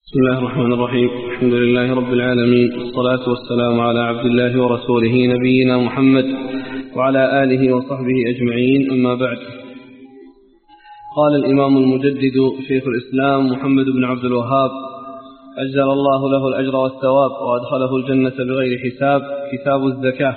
بسم الله الرحمن الرحيم. الحمد لله رب العالمين، والصلاة والسلام على عبد الله ورسوله نبينا محمد وعلى آله وصحبه أجمعين، أما بعد. قال الإمام المجدد شيخ الإسلام محمد بن عبد الوهاب أجزل الله له الأجر والثواب وأدخله الجنة بغير حساب: كتاب الزكاة.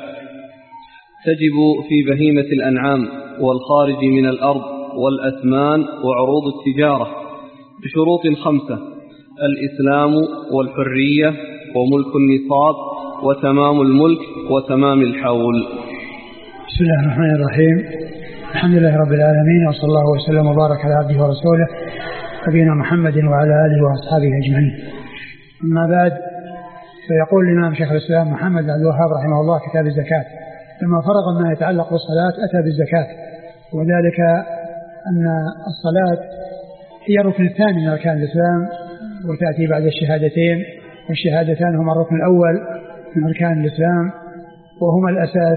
تجب في بهيمة الأنعام والخارج من الأرض والأثمان وعروض التجارة بشروط 5: الإسلام والحرية وملك النصاب وتمام الملك وتمام الحول. بسم الله الرحمن الرحيم. الحمد لله رب العالمين، وصلى الله وسلم وبارك على عبده ورسوله نبينا محمد وعلى آله وأصحابه أجمعين. أما بعد، فيقول الإمام شيخ الإسلام محمد بن عبد الوهاب رحمه الله: كتاب الزكاة. لما فرغ ما يتعلق بالصلاة أتى بالزكاة، وذلك أن الصلاة هي الركن الثاني من أركان الإسلام، وتأتي بعد الشهادتين، والشهادتان هما الركن الأول من أركان الإسلام، وهما الأساس،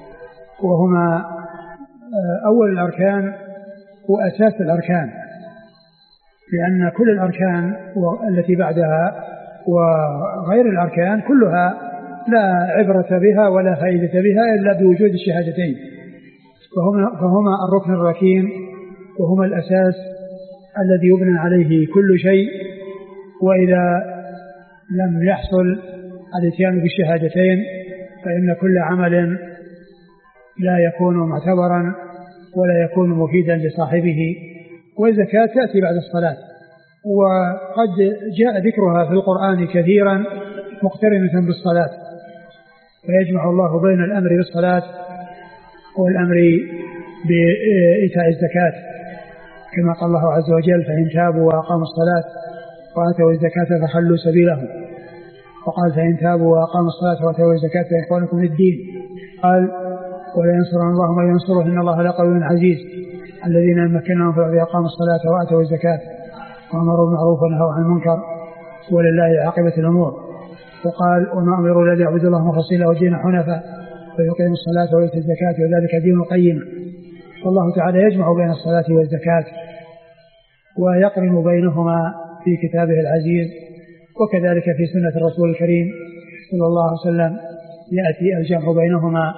وهما أول الأركان وأساس الأركان، لأن كل الأركان التي بعدها وغير الأركان كلها لا عبرة بها ولا فائدة بها إلا بوجود الشهادتين، فهما الركن الركين، وهما الأساس الذي يبنى عليه كل شيء. وإذا لم يحصل الاتيان بالشهادتين فإن كل عمل لا يكون معتبرا ولا يكون مفيدا لصاحبه. والزكاة تأتي بعد الصلاة، وقد جاء ذكرها في القرآن كثيرا مقترنة بالصلاة، فيجمع الله بين الأمر بالصلاة والأمر بإيتاء الزكاة، كما قال الله عز وجل: فإن تابوا وأقاموا الصلاة وآتوا الزكاة فخلوا سبيلهم. وقال: فإن تابوا وأقاموا الصلاة وآتوا الزكاة فإخوانكم في الدين. قال: ولا ينصرن الله من ينصره إن الله لقوي عزيز. الذين مكنهم في الأرض أقاموا الصلاة وآتوا الزكاة وأمروا بالمعروف ونهوا عن المنكر ولله عاقبة الأمور. وقال: وما أمروا إلا ليعبدوا الله مخلصين له الدين حنفاء ويقيموا الصلاة ويؤتوا الزكاة وذلك دين القيم. والله تعالى يجمع بين الصلاة والزكاة ويقرن بينهما في كتابه العزيز، وكذلك في سنة الرسول الكريم صلى الله عليه وسلم يأتي الجمع بينهما.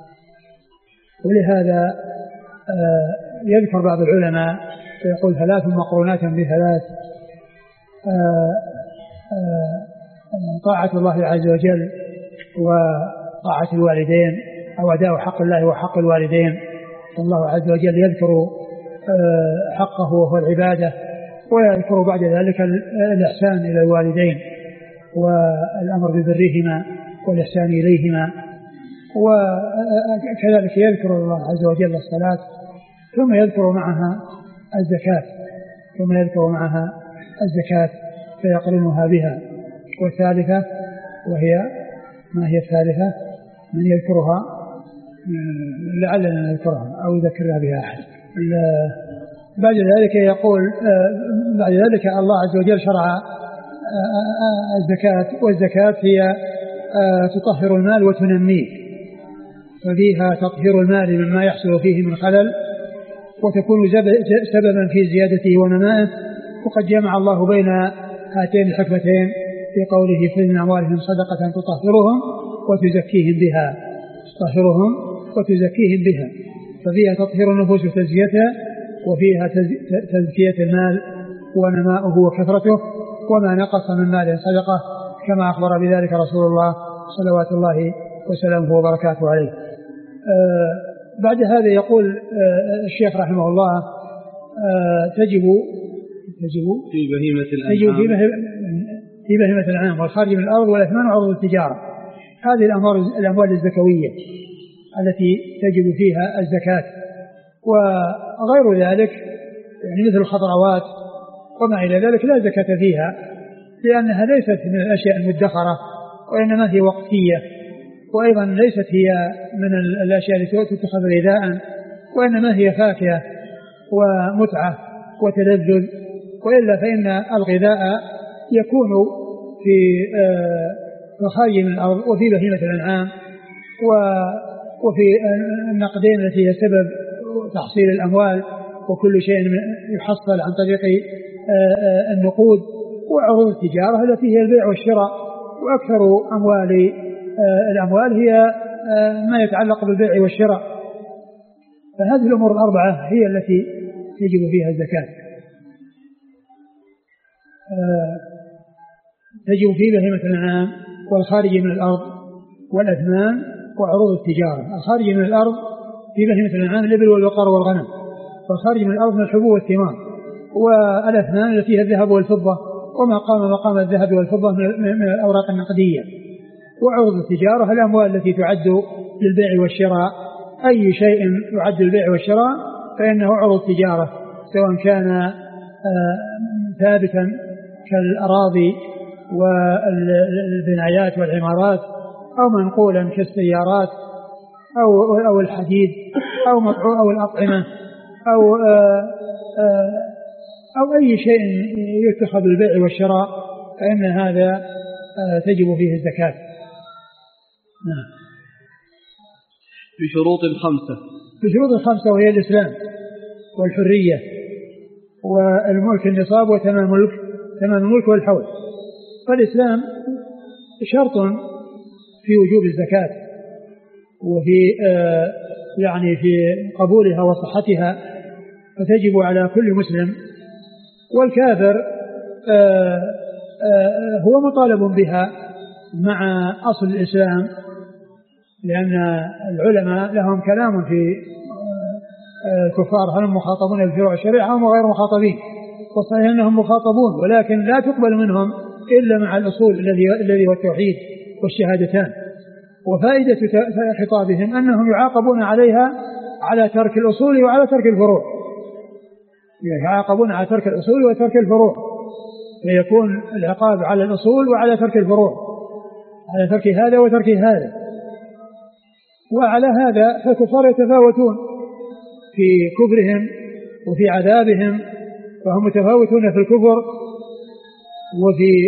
ولهذا يذكر بعض العلماء فيقول: 3 مقرونات ب3: طاعة الله عز وجل وطاعة الوالدين، أو أداء حق الله وحق الوالدين. الله عز وجل يذكر حقه وهو العبادة، ويذكر بعد ذلك الإحسان إلى الوالدين والأمر ببرهما والإحسان إليهما. وكذلك يذكر الله عز وجل الصلاة، ثم يذكر معها الزكاة فيقرنها بها. والثالثة، وهي ما هي الثالثة؟ من يذكرها؟ لعلنا نذكرها أو يذكرها بها أحد. بعد ذلك يقول: بعد ذلك الله عز وجل شرع الزكاة، والزكاة هي تطهر المال وتنميه، ففيها تطهير المال مما يحصل فيه من خلل، وتكون سببا في زيادته ونمائه. وقد جمع الله بين هاتين الحكمتين في قوله: خذ من أموالهم صدقة تطهرهم وتزكيهم بها. ففيها تطهير النفوس وتزكيتها، وفيها تزكية المال ونماؤه وكثرته، وما نقص من مال صدقة، كما أخبر بذلك رسول الله صلوات الله وسلامه وبركاته عليه. بعد هذا يقول الشيخ رحمه الله: تجب في بهيمة الأنعام والخارج من الأرض والأثمان وعروض التجارة. هذه الأموال الزكوية التي تجب فيها الزكاة، وغير ذلك يعني مثل الخضروات وما إلى ذلك لا زكاة فيها، لأنها ليست من الأشياء المدخرة، وإنما هي وقتية، وأيضا ليست هي من الأشياء التي تتخذ غذاء، وإنما هي فاكهة ومتعة وتلذذ. وإلا فإن الغذاء يكون في خارج من الأرض وفي بهيمة الأنعام وفي النقدين التي هي سبب تحصيل الأموال، وكل شيء يحصل عن طريق النقود وعروض التجارة التي هي البيع والشراء، وأكثر الأموال هي ما يتعلق بالبيع والشراء. فهذه الأمور الأربعة هي التي يجب فيها الزكاة. تجب في بهيمة الأنعام والخارج من الأرض والأثمان وعروض التجارة. الخارج من الأرض في بهيمة الأنعام الإبل والبقر والغنم، والخارج من الأرض من الحبوب والثمار، والأثمان التي هي الذهب والفضة وما قام مقام الذهب والفضة من الأوراق النقدية. وعروض التجارة الأموال التي تعد للبيع والشراء. أي شيء يعد للبيع والشراء فإنه عروض تجارة، سواء كان ثابتا كالأراضي والبنايات والعمارات، أو منقولا كالسيارات أو الحديد أو الأطعمة أو أي شيء يتخذ للبيع والشراء، فإن هذا تجب فيه الزكاة. نعم. بشروط الخمسة. بشروط الخمسة، وهي الإسلام والحرية والملك النصاب وتمام الملك والحول. فالإسلام شرط في وجوب الزكاة وفي يعني في قبولها وصحتها، فتجب على كل مسلم. والكافر هو مطالب بها مع أصل الإسلام، لأن العلماء لهم كلام في الكفار، هل هم مخاطبون بفروع الشريعة هم غير مخاطبين؟ وصحيح أنهم مخاطبون، ولكن لا تقبل منهم إلا مع الأصول الذي هو التوحيد والشهادتان. وفائدة خطابهم أنهم يعاقبون عليها على ترك الأصول وعلى ترك الفروع، يعاقبون على ترك الأصول وترك الفروع، فيكون العقاب على الأصول وعلى ترك الفروع، على ترك هذا وترك هذا. وعلى هذا فالكفار يتفاوتون في كفرهم وفي عذابهم، فهم متفاوتون في الكفر وفي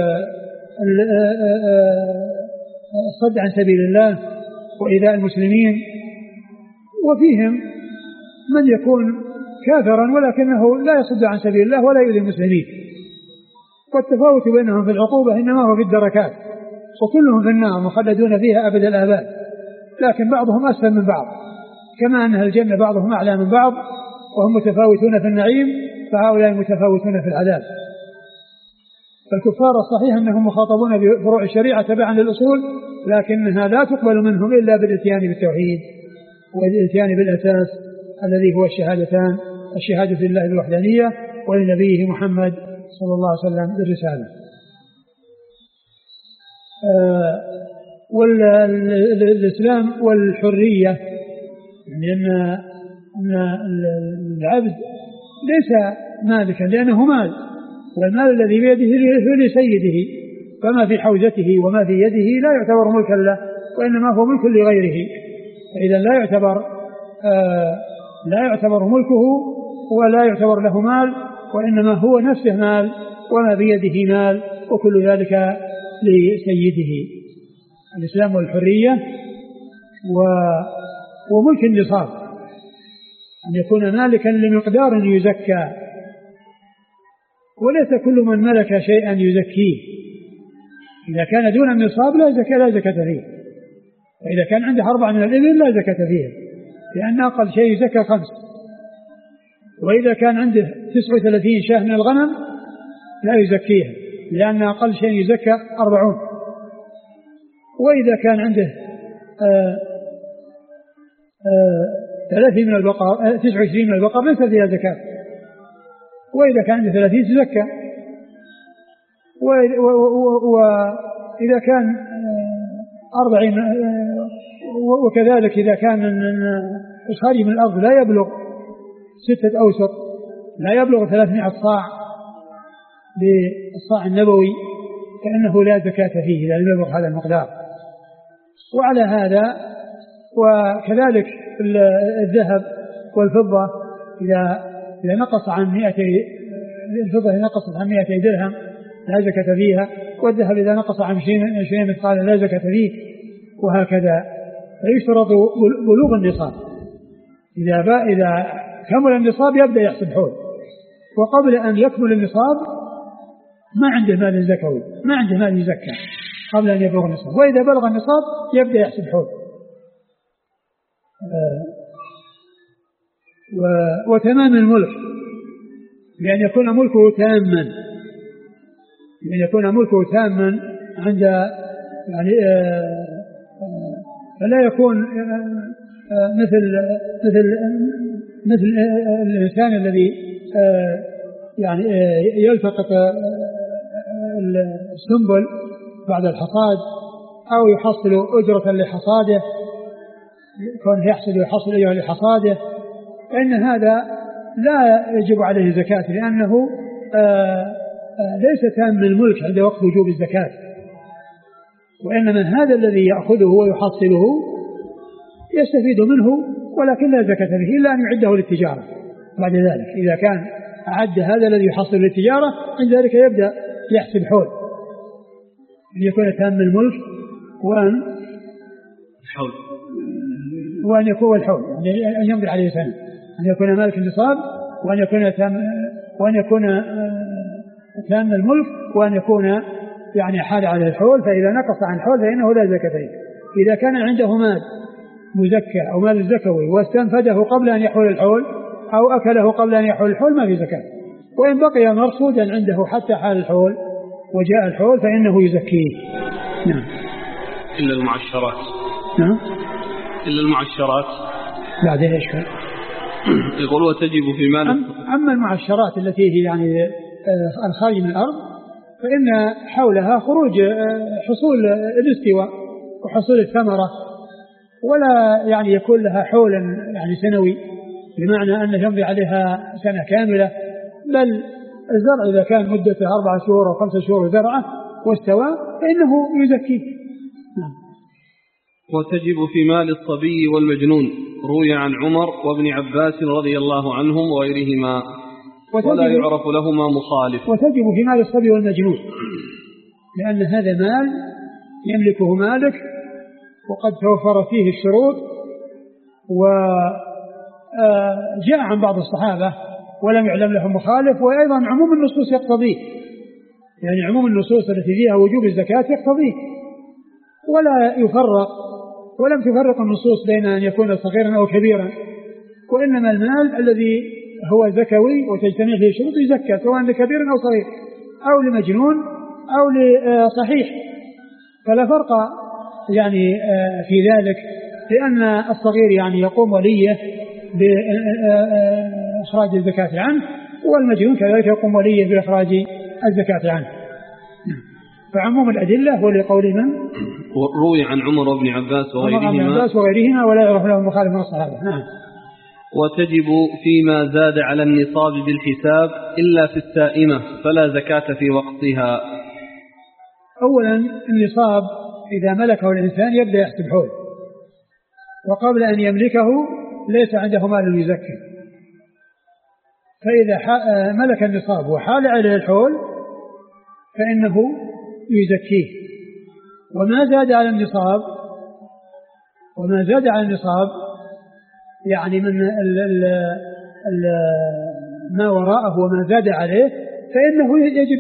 الصد عن سبيل الله وإيذاء المسلمين، وفيهم من يكون كافرا ولكنه لا يصد عن سبيل الله ولا يؤذي المسلمين. والتفاوت بينهم في العقوبة إنما هو في الدركات، وكلهم في النار مخلدون فيها أبد الآباد، لكن بعضهم أسفل من بعض، كما أن الجنة بعضهم أعلى من بعض، وهم متفاوتون في النعيم، فهؤلاء متفاوتون في العذاب. فالكفار الصحيح أنهم مخاطبون بفروع الشريعة تبعا للأصول، لكنها لا تقبل منهم إلا بالاتيان بالتوحيد والاتيان بالأساس الذي هو الشهادتان، الشهادة لله بالوحدانية ولنبيه محمد صلى الله عليه وسلم بالرسالة. والإسلام والحرية، لأن العبد ليس مالكا لأنه مال، والمال الذي بيده هو لسيده، فما في حوزته وما في يده لا يعتبر ملكا له، وإنما هو ملك لغيره، فإذا لا يعتبر ملكه ولا يعتبر له مال، وإنما هو نفسه مال وما بيده مال، وكل ذلك لسيده. الإسلام والحرية وملك النصاب، أن يكون مالكا لمقدار يزكى، وليس كل من ملك شيئا يزكيه. إذا كان دون النصاب لا زكاة فيه، وإذا كان عنده 4 من الإبل لا زكاة فيه، لأن أقل شيء يزكى 5. وإذا كان عنده 39 شاة من الغنم لا يزكيها، لأن أقل شيء يزكى 40. وإذا كان عنده 30 من البقر 29 من البقر ليس فيها زكاة، وإذا كان عنده 30 تزكى. وإذا كان 40، وكذلك إذا كان الخارج من الأرض لا يبلغ 6 أوسق، لا يبلغ 300 صاع بالصاع النبوي، فإنه لا زكاة فيه إذا لم يبلغ هذا المقدار. وعلى هذا وكذلك الذهب والفضة إذا نقص عن 200، الفضة إذا نقصت عن 200 درهم لا زكاة فيها، والذهب إذا نقص عن 20 مثقال لا زكاة فيه، وهكذا. فيشترط بلوغ النصاب، إذا كمل النصاب يبدأ يحسب حول، وقبل أن يكمل النصاب ما عنده مال زكوي، ما عنده مال يزكى قبل أن يبلغ النصاب، وإذا بلغ النصاب يبدأ يحسب حول. وتمام الملك بأن يكون ملكه تاما، بأن يكون ملكه تاما عند يعني فلا يكون مثل الإنسان الذي يعني يلتقط السنبل بعد الحصاد أو يحصل أجرة لحصاده، كونه يحصل أجرة لحصاده، فإن هذا لا يجب عليه زكاة، لأنه ليس تام الملك عند وقت وجوب الزكاة، وإنما هذا الذي يأخذه ويحصله يستفيد منه ولكن لا زكاة به إلا أن يعده للتجارة. بعد ذلك إذا كان أعد هذا الذي يحصل للتجارة عند ذلك يبدأ يحسب حول، أن يكون تام الملك وأن يكون الحول، يعني أن يمضي عليه سنة، أن يكون مالك النصاب وأن يكون تام الملك وأن يكون يعني حال على الحول، فإذا نقص عن الحول فإنه لا زكاة فيه. إذا كان عنده مال مزكى أو مال زكوي واستنفده قبل أن يحول الحول أو أكله قبل أن يحول الحول ما في زكاة، وإن بقي مرصودا عنده حتى حال الحول وجاء الحول فإنه يزكيه. نعم. إلا المعشرات. نعم. إلا المعشرات. بعدين إيش كان؟ يقول وتجب في مال. أما المعشرات التي هي يعني الخارج من الأرض فإن حولها خروج حصول الاستواء وحصول الثمرة، ولا يعني يكون لها حولا يعني سنوي بمعنى أنه يمضي عليها سنة كاملة، بل الزرع إذا كان مدته 4 شهور أو 5 شهور زرعه واستوى فإنه يزكيه. وتجب في مال الصبي والمجنون، روي عن عمر وابن عباس رضي الله عنهم وغيرهما، ولا يعرف لهما مخالف. وتجب في مال الصبي والمجنون لأن هذا مال يملكه مالك وقد توفر فيه الشروط، وجاء عن بعض الصحابة ولم يعلم لهم مخالف، وأيضا عموم النصوص يقتضيه، يعني عموم النصوص التي فيها وجوب الزكاة يقتضيه، ولا يفرق ولم تفرق النصوص بين أن يكون صغيرا أو كبيرا، وإنما المال الذي هو زكوي وتجتمع فيه شروط يزكى سواء لكبير أو صغير أو لمجنون أو لصحيح، فلا فرق يعني في ذلك، لأن الصغير يعني يقوم وليه بإخراج الزكاة عنه، والمجنون كذلك يقوم وليه بإخراج الزكاة عنه. فعموم الأدلة هو لقول من روي عن عمر وابن عباس وغيرهما ولا يعرف له مخالف من الصحابة. نعم. وتجب فيما زاد على النصاب بالحساب إلا في السائمة فلا زكاة في وقتها. أولا النصاب إذا ملكه الإنسان يبدأ يحسب حول، وقبل أن يملكه ليس عنده مال يزكي، فإذا ملك النصاب وحال عليه الحول فإنه يزكيه. وما زاد على النصاب يعني من ما وراءه وما زاد عليه فإنه يجب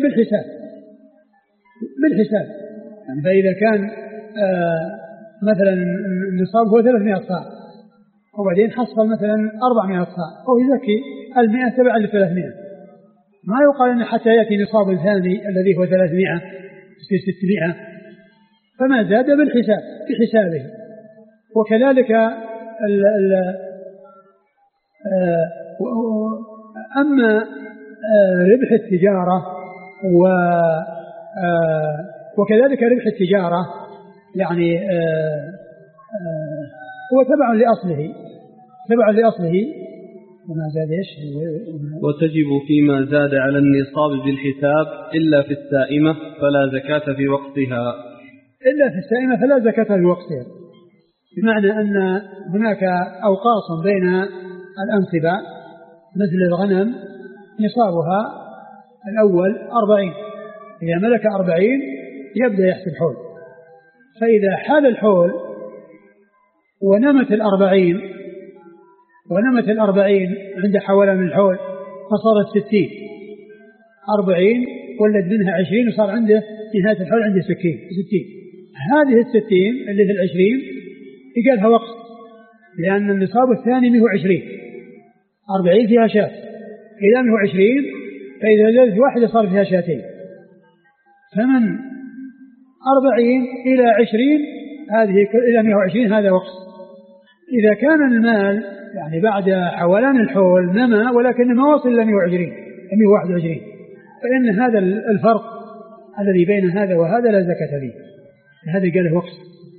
بالحساب. يعني فإذا كان مثلا النصاب هو 300 صاع وبعدين حصل مثلا 400 صاع أو يزكي 100 تبعا ل 300، ما يقال أن حتى يأتي نصاب الثاني الذي هو 300 في 600، فما زاد بالحساب بحسابه. وكذلك أما ربح التجارة وكذلك ربح التجارة يعني هو تبع لأصله وما زاد إيش. وتجب فيما زاد على النصاب بالحساب إلا في السائمة فلا زكاة في وقتها. إلا في السائمة فلا زكاة في وقتها، بمعنى أن هناك أوقاص بين الأنصبة مثل الغنم نصابها الأول 40، إذا ملك 40 يبدأ يحسب حول، فإذا حال الحول ونمت 40 عند حولها من الحول فصارت 60، 40 ولد منها 20 وصار عنده نهاية الحول عنده 60. هذه 60 اللي في 20 يقالها وقف، لأن النصاب الثاني منه 20، 40 فيها شاة، إذا منه 20 فإذا زادت واحدة صار فيها شاتين، فمن 40 إلى 20 هذه إلى 120 هذا وقف. إذا كان المال يعني بعد حولان الحول نما ولكن ما وصل إلى 121 فإن هذا الفرق الذي بين هذا وهذا لا زكاة فيه، هذا قاله وقف،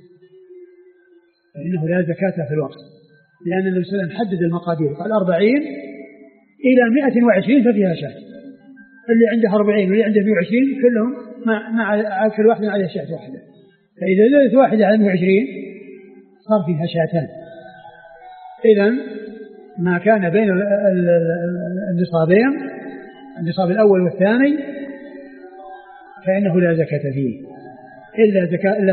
فإنه لا زكاة في الوقف، لأن النبي صلى الله عليه وسلم حدد المقادير قال 40 إلى 120 ففيها شاة، اللي عنده 40 واللي عنده 120 كلهم مع كل واحد عليه شاة واحدة، فإذا زادت واحدة على 120 صار فيها شاتان. إذن ما كان بين النصابين، النصاب الأول والثاني، فإنه لا زكاة فيه إلا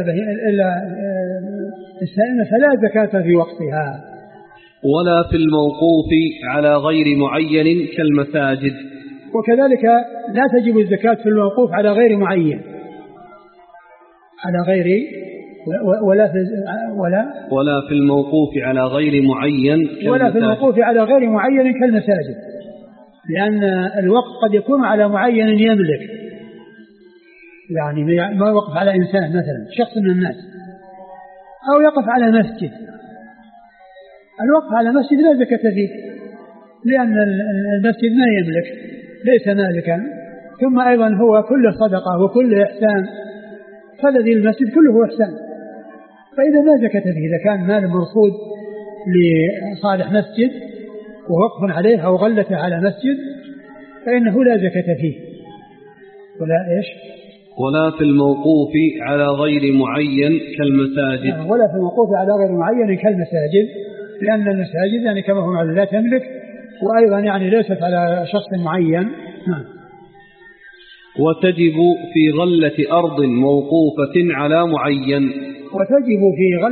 السائمة فلا زكاة في وقتها. ولا في الموقوف على غير معين كالمساجد. وكذلك لا تجب الزكاة في الموقوف على غير معين، على غير ولا في الموقوف على غير معين ولا في الموقوف على غير معين كالمساجد، لأن الوقف قد يكون على معين يملك، يعني ما يوقف على إنسان مثلا شخص من الناس، أو يقف على مسجد. الوقف على مسجد لا زكاة فيه، لأن المسجد ما يملك، ليس مالكا، ثم أيضا هو كله صدقة وكله إحسان، فالذي المسجد كله إحسان، فإذا ما زكاة فيه. إذا كان مال مرصود لصالح مسجد ووقف عليه أو غلته على مسجد فإنه لا زكاة فيه. ولا في الموقوف على غير معين كالمساجد. ولا في الموقوف على غير معين كالمساجد، لأن المساجد يعني كما هو معلوم لا تملك، وأيضا يعني ليست على شخص معين. وتجب في غلة أرض موقوفة على معين. وتجب في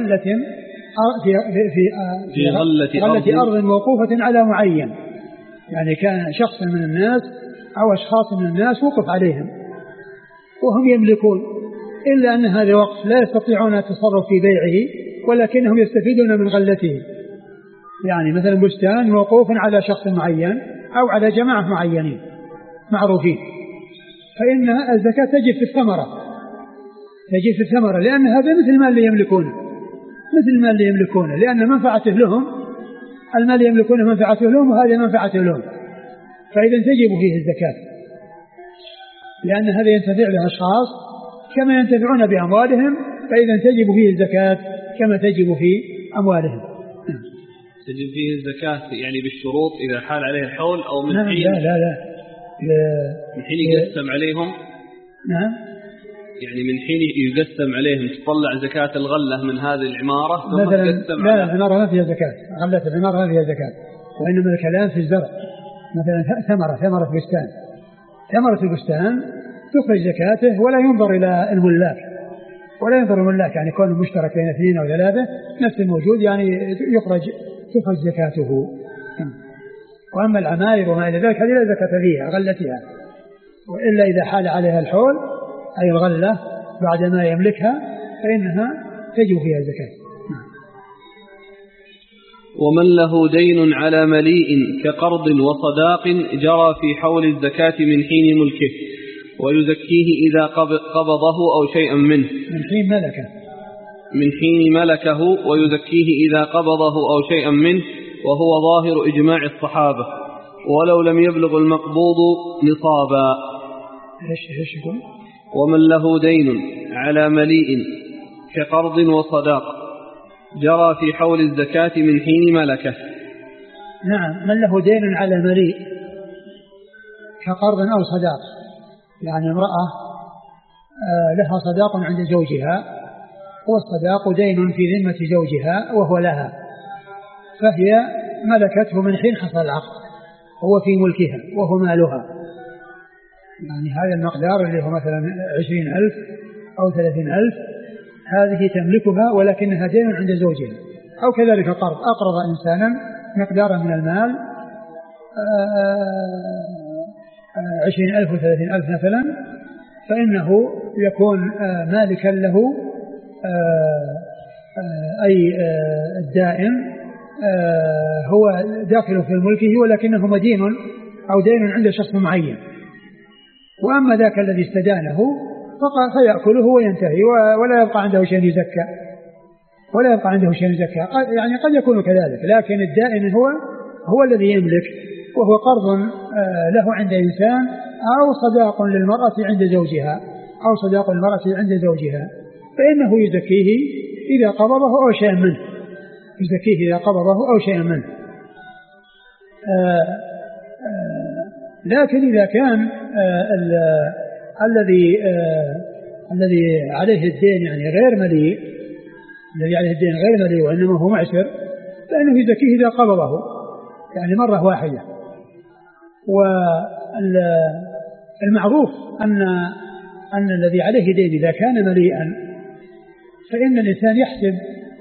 غلة أرض موقوفة على معين، يعني كان شخص من الناس أو أشخاص من الناس وقف عليهم وهم يملكون، إلا أن هذا وقف لا يستطيعون التصرف في بيعه ولكنهم يستفيدون من غلته. يعني مثلا بستان موقوف على شخص معين أو على جماعة معينين معروفين، فإن الزكاة تجب في الثمرة، لأن هذا مثل المال اللي يملكونه، لأن منفعته لهم، المال يملكونه منفعته لهم وهذه منفعته لهم، فإذا تجب فيه الزكاة، لأن هذا ينتفع به أشخاص كما ينتفعون بأموالهم، فإذا تجب فيه الزكاة كما تجب في أموالهم. تجب فيه الزكاة يعني بالشروط إذا حال عليه الحول أو من حين؟ لا من حين يقسم عليهم. نعم، يعني من حين يقسم عليهم تطلع زكاة الغلة من هذه العمارة ثم تقسم. لا، العمارة ما فيها زكاة، غلة العمارة ما فيها زكاة، وإنما الكلام في الزرع. مثلا ثمرة بستان، ثمرة البستان تخرج زكاته ولا ينظر إلى الملاك، يعني كون مشترك بين 2 أو 3 نفس الموجود، يعني تخرج زكاته. وأما العماير وما إلى ذلك هذه لا زكاة فيها غلتها، وإلا إذا حال عليها الحول أي الغلة بعد ما يملكها فإنها تجب فيها زكاة. ومن له دين على مليء كقرض وصداق جرى في حول الزكاة من حين ملكه، ويزكيه إذا قبضه أو شيئا منه. من حين ملكه ويزكيه إذا قبضه أو شيئا منه، وهو ظاهر إجماع الصحابة، ولو لم يبلغ المقبوض نصابا. ومن له دين على مليء كقرض وصداق جرى في حول الزكاة من حين ملكه. نعم، من له دين على مليء كقرض أو صداق، يعني امرأة لها صداق عند زوجها، والصداق دين في ذمة زوجها وهو لها، فهي ملكته من حين حصل العقد، هو في ملكها وهو مالها، يعني هذا المقدار اللي هو مثلا 20,000 أو 30,000 هذه تملكها ولكنها دين عند زوجها. أو كذلك قرض، أقرض إنسانا مقدارا من المال 20,000 و30,000 مثلا، فإنه يكون مالكا له، أي الدائن هو داخل في ملكه، ولكنه مدين أو دين عند شخص معين. وأما ذاك الذي استدانه فيأكله وينتهي ولا يبقى عنده شيء يزكى، يعني قد يكون كذلك، لكن الدائن هو الذي يملك، وهو قرض له عند إنسان أو صداق للمرأة عند زوجها، فإنه يزكيه إذا قبضه أو شيئا منه، لكن إذا كان الذي عليه الدين يعني غير مليء، وإنما هو معسر، فإنه يزكيه إذا قبضه يعني مرة واحدة. والمعروف أن الذي عليه دين إذا كان مليئا فإن الإنسان يحسب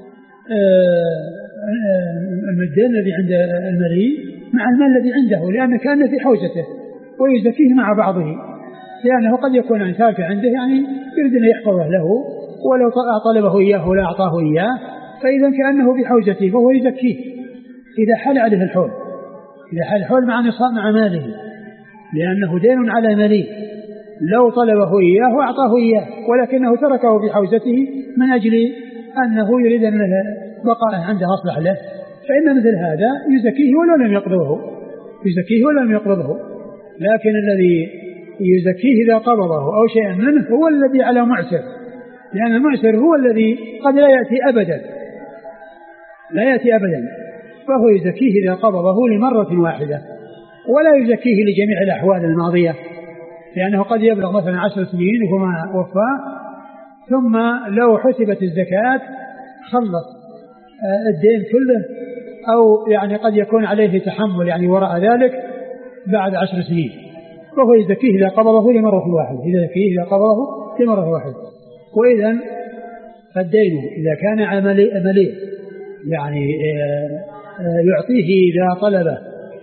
الدين الذي عند المليء مع المال الذي عنده، لأنه كان في حوزته، ويزكيه مع بعضه، لأنه قد يكون عن تافه عنده يعني يريد أن يحفظه له، ولو طلبه إياه ولا أعطاه إياه فإذا كأنه في حوزته فهو يزكيه إذا حال عليه الحول، مع نصاب مع ماله، لأنه دين على مليء، لو طلبه إياه وأعطاه إياه ولكنه تركه في حوزته من أجل أنه يريد أن بقاء عنده أصلح له، فإن مثل هذا يزكيه ولو لم يقبضه. لكن الذي يزكيه إذا قبضه أو شيئا منه هو الذي على معسر، لأن المعسر هو الذي قد لا يأتي أبدا، فهو يزكيه إذا قبضه لمرة واحدة، ولا يزكيه لجميع الأحوال الماضية، لأنه قد يبلغ مثلا 10 سنين وما وفاه، ثم لو حسبت الزكاة خلص الدين كله، أو يعني قد يكون عليه تحمل يعني وراء ذلك بعد 10 سنين، فهو يزكيه إذا قبضه لمرة واحدة. وإذا فالدين إذا كان عملي يعني يعطيه إذا طلبه،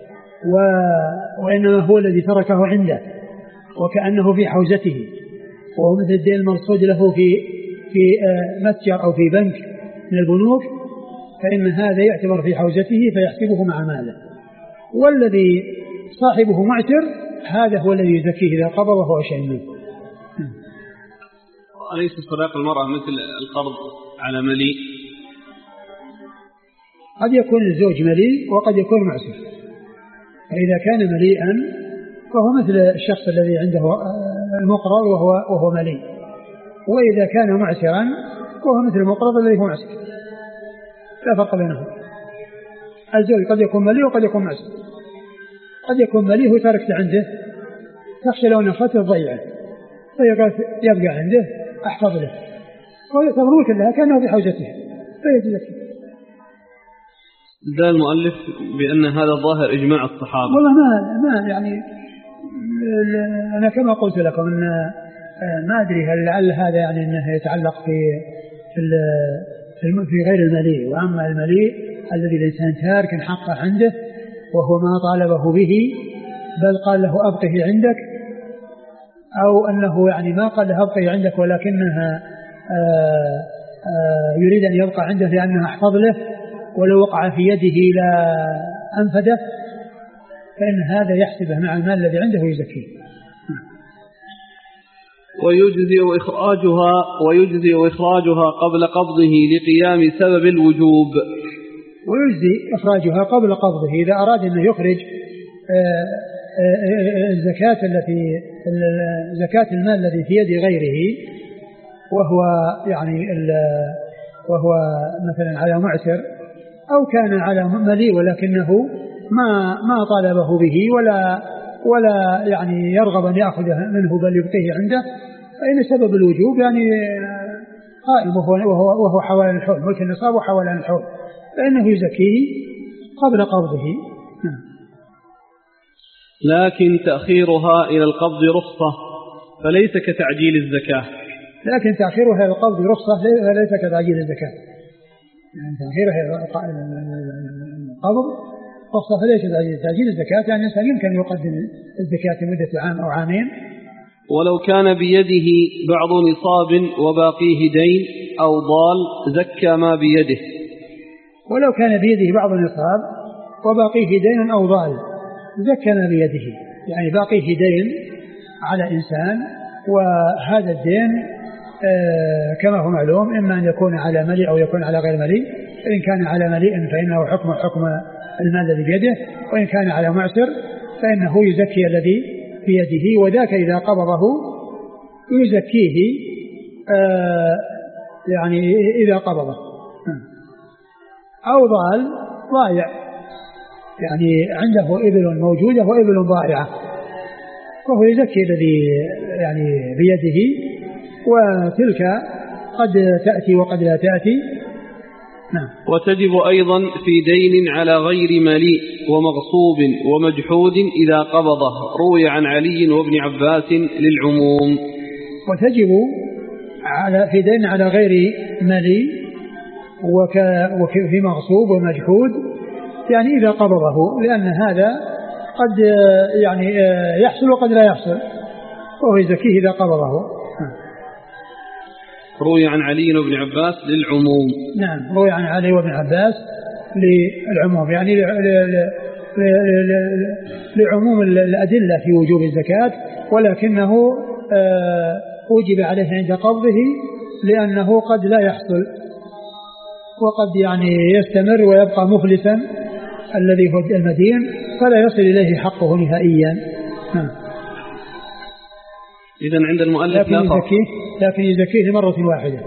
وإنما هو الذي تركه عنده وكأنه في حوزته، وهو مثل الدين المرصود له في متجر أو في بنك من البنوك، فإن هذا يعتبر في حوزته فيحسبه مع ماله. والذي صاحبه معسر هذا هو الذي يزكيه إذا قبضه أو شيء منه. أليس صداق المرأة مثل القرض على مليء؟ قد يكون الزوج مليء وقد يكون معسر، فإذا كان مليئا فهو مثل الشخص الذي عنده المقرض وهو مليء، وإذا كان معسرا فهو مثل المقرض الذي هو معسر، لا فرق بينهم. الزوج قد يكون مليء وقد يكون معسر، قد يكون مليء وتركت عنده تخشى لو نخته ضيعه يبقى عنده أحفظ له، ويتبروك لها كأنه في حوزته فيجزك. ده المؤلف بأن هذا ظاهر إجماع الصحابة. والله ما يعني أنا كما قلت لكم أن ما أدري هل لعل هذا يعني أنه يتعلق في غير المليء، وأما المليء الذي الإنسان تارك حقه عنده وهو ما طالبه به، بل قال له أبقه عندك، أو أنه يعني ما قال له أبقه عندك ولكنها يريد أن يبقى عنده لأنها أحفظ له، ولو وقع في يده لا أنفده، فإن هذا يحسبه مع المال الذي عنده ويزكيه. ويجزي إخراجها قبل قبضه لقيام سبب الوجوب. ويجزي إخراجها قبل قبضه إذا أراد أن يخرج الزكاة زكاة المال الذي في يد غيره، وهو مثلا على معسر، أو كان على مليء ولكنه ما طالبه به ولا يعني يرغب أن يأخذه منه بل يبقيه عنده، فإن سبب الوجوب يعني قائم وهو حوالي الحول، ملك النصاب وحوالي الحول، فإنه يزكيه قبل قبضه. لكن تأخيرها إلى القبض رخصة فليس كتعجيل الزكاة. لكن تأخيرها إلى القبض رخصة ليس كتعجيل الزكاة، يعني تأخيرها إلى القبض رخصة فليس تأجيل الزكاة، يعني الإنسان يمكن يقدم الزكاة لمدة عام أو عامين. ولو كان بيده بعض نصاب وباقيه دين أو ضال زكى ما بيده. ولو كان بيده بعض النصاب وباقيه دين أو ضال زكى ما بيده، يعني باقيه دين على إنسان، وهذا الدين كما هو معلوم إما أن يكون على مليء أو يكون على غير مليء. فإن كان على مليء فإنه حكم المال الذي بيده، وإن كان على معسر فإنه يزكي الذي بيده، وذاك إذا قبضه يزكيه يعني إذا قبضه. أو ضايع، يعني عنده إبل موجودة وإبل ضائعة، وهو يزكي الذي يعني بيده، وتلك قد تأتي وقد لا تأتي. نعم. وتجب أيضا في دين على غير مليء ومغصوب ومجحود إذا قبضه، روي عن علي وابن عباس للعموم. وتجب في دين على غير مليء وفي مغصوب ومجحود، يعني إذا قبضه، لأن هذا قد يعني يحصل وقد لا يحصل، وهو يزكيه إذا قبضه. روي عن علي وابن عباس للعموم. نعم، روي عن علي وابن عباس للعموم، يعني لعموم الأدلة في وجوب الزكاة، ولكنه وجب عليه عند قبضه لأنه قد لا يحصل، وقد يعني يستمر ويبقى مفلسا الذي هو المدين، فلا يصل إليه حقه نهائيا. إذن عند المؤلف لكن يزكيه مرة واحدة.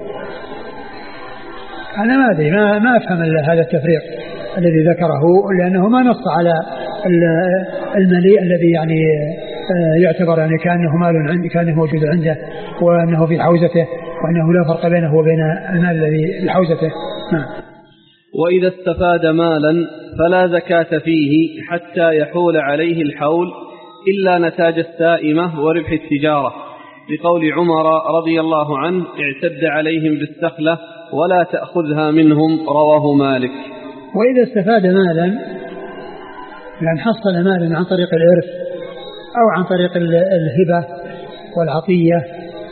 أنا ما أدري، ما أفهم هذا التفريق الذي ذكره، لأنه ما نص على المليء الذي يعني يعتبر يعني كأنه مال عنده، كأنه موجود عنده، وأنه في حوزته، وأنه لا فرق بينه وبين المال الذي في حوزته. وإذا استفاد مالا فلا زكاة فيه حتى يحول عليه الحول إلا نتاج السائمة وربح التجارة، بقول عمر رضي الله عنه: اعتد عليهم بالسخلة ولا تأخذها منهم، رواه مالك. وإذا استفاد مالا، يعني حصل مالا عن طريق الإرث أو عن طريق الهبة والعطية،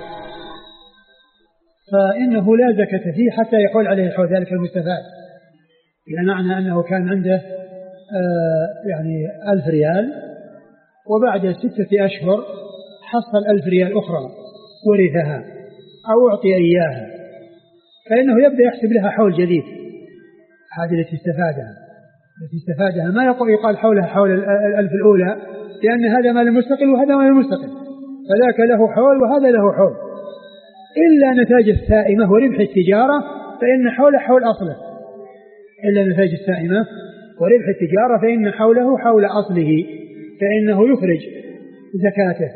فإنه لا زكاة فيه حتى يحول عليه الحول، ذلك المستفاد، بمعنى أنه كان عنده يعني 1000 ريال، وبعد 6 أشهر حصل 1000 ريال أخرى ورثها أو أعطي إياها، فإنه يبدأ يحسب لها حول جديد. هذه التي استفادها ما يقال حولها حول 1000 الأولى، لأن هذا مال مستقل وهذا مال مستقل، فذاك له حول وهذا له حول، إلا نتاج السائمة وربح التجارة فإن حوله حول أصله. إلا نتاج السائمة وربح التجارة فإن حوله حول أصله، فإنه يخرج زكاته.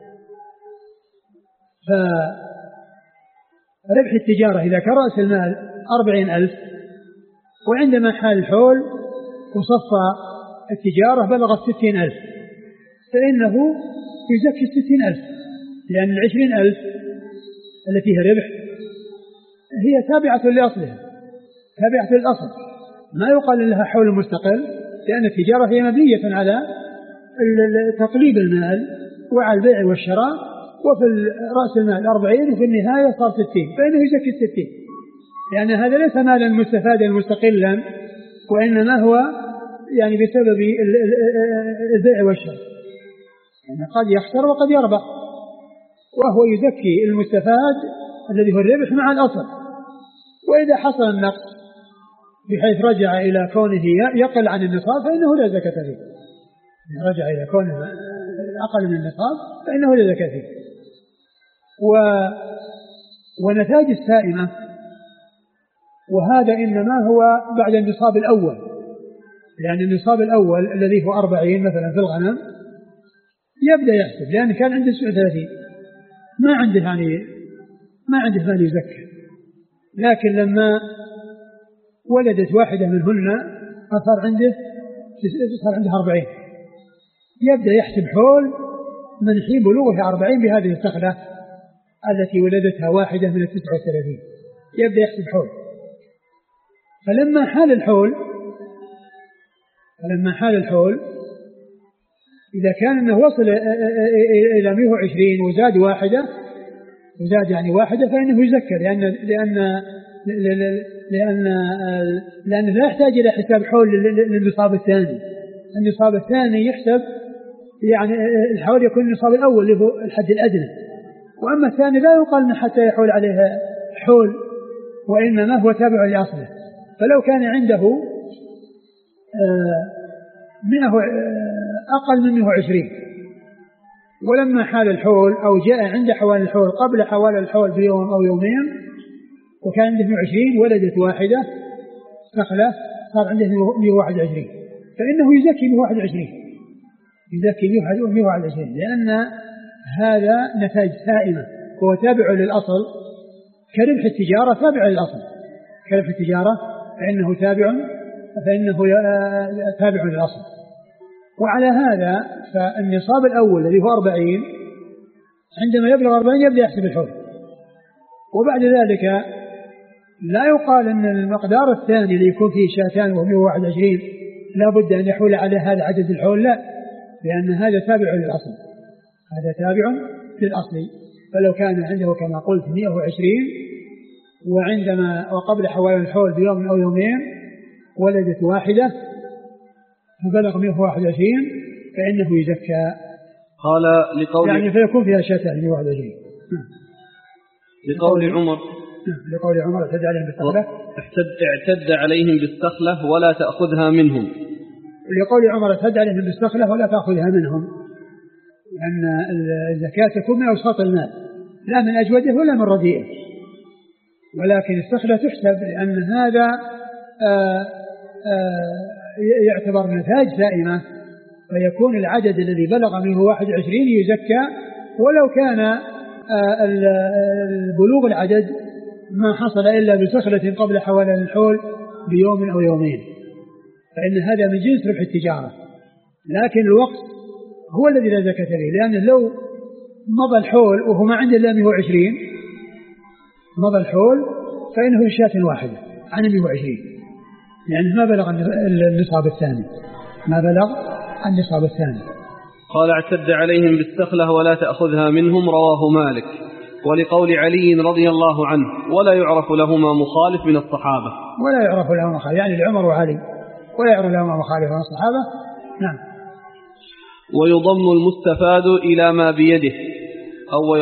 فربح التجارة إذا كان رأس المال 40,000، وعندما حال الحول وصفى التجارة بلغت 60,000، فإنه يزكي 60,000، لأن 20,000 التي هي ربح هي تابعة لأصلها، تابعة للأصل، ما يقال لها حول مستقل، لأن التجارة هي مبنية على تقليب المال وعلى البيع والشراء، وفي رأس المال 40 وفي النهاية صار 60، فإنه يزكي 60، لأن هذا ليس مالا مستفادا مستقلا، وإنما هو يعني بسبب البيع والشراء، يعني قد يخسر وقد يربح، وهو يزكي المستفاد الذي هو الربح مع الأصل. وإذا حصل النقص بحيث رجع إلى كونه يقل عن النصاب فإنه لا زكاة فيه، رجع إلى كونه أقل من النصاب فإنه لا زكاة فيه. ونتاج السائمة، وهذا إنما هو بعد النصاب الأول، لأن النصاب الأول الذي هو 40 مثلا في الغنم يبدأ يحسب، لأن كان عنده 39 ما عنده مال يزكي، لكن لما ولدت واحدة منهن فصار عنده 40، يبدأ يحسب حول من حين بلوغه 40 بهذه الصخلة التي ولدتها واحدة من 39، يبدأ يحسب حول. فلما حال الحول فلما حال الحول إذا كان أنه وصل إلى 120 وزاد واحدة فإنه يزكى لأن لا يحتاج إلى حساب حول للنصاب الثاني. النصاب الثاني يحسب يعني الحول يكون النصاب الأول اللي هو الحد الأدنى، وأما الثاني لا يقال حتى يحول عليها حول، وإنما هو تابع لأصله. فلو كان عنده 100 أقل من 120 ولما حال الحول أو جاء عند حوال الحول قبل حوال الحول بيوم أو يومين وكان عنده 120 ولدت واحدة نخلة صار عنده 121 فإنه يزكي 121 لأن هذا نتاج سائمة هو تابع للأصل كربح التجارة تابع للأصل. كربح التجارة فإنه تابع للأصل. وعلى هذا فالنصاب الأول الذي هو 40 عندما يبلغ 40 يبدأ يحسب الحول، وبعد ذلك لا يقال أن المقدار الثاني اللي يكون فيه شاتان وهو 121 لا بد أن يحول على هذا عدد الحول، لا، لأن هذا تابع للأصل، فلو كان عنده كما قلت 120 وقبل حوالي الحول بيوم أو يومين ولدت واحدة فبلغ 121 فإنه يزكى. قال لقول يعني فيكون فيها شاتان 121. لقول عمر اعتد عليهم بالسخلة اعتد عليهم بالسخلة ولا تأخذها منهم. لقول عمر اعتد عليهم بالسخلة ولا تأخذها منهم، لأن الزكاة تكون من أوساط المال لا من أجوده ولا من رديئه، ولكن السخلة تحسب لأن هذا يعتبر نتاج سائمة، فيكون العدد الذي بلغ منه 21 يزكى ولو كان البلوغ العدد ما حصل إلا بسخلة قبل حوالي الحول بيوم أو يومين، فإن هذا من جنس ربح التجارة. لكن الوقت هو الذي لا زكاة فيه، لأنه لو مضى الحول وهو ما عنده إلا 120 مضى الحول فإنه شاة واحدة عن 120 يعني ما بلغ النصاب الثاني. قال اعتد عليهم بالسخلة ولا تأخذها منهم، رواه مالك. ولقول علي رضي الله عنه ولا يعرف لهما مخالف من الصحابة. ولا يعرف لهما مخالف يعني لعمر وعلي ولا يعرف لهما مخالف من الصحابة. نعم. ويضم المستفاد إلى ما بيده أو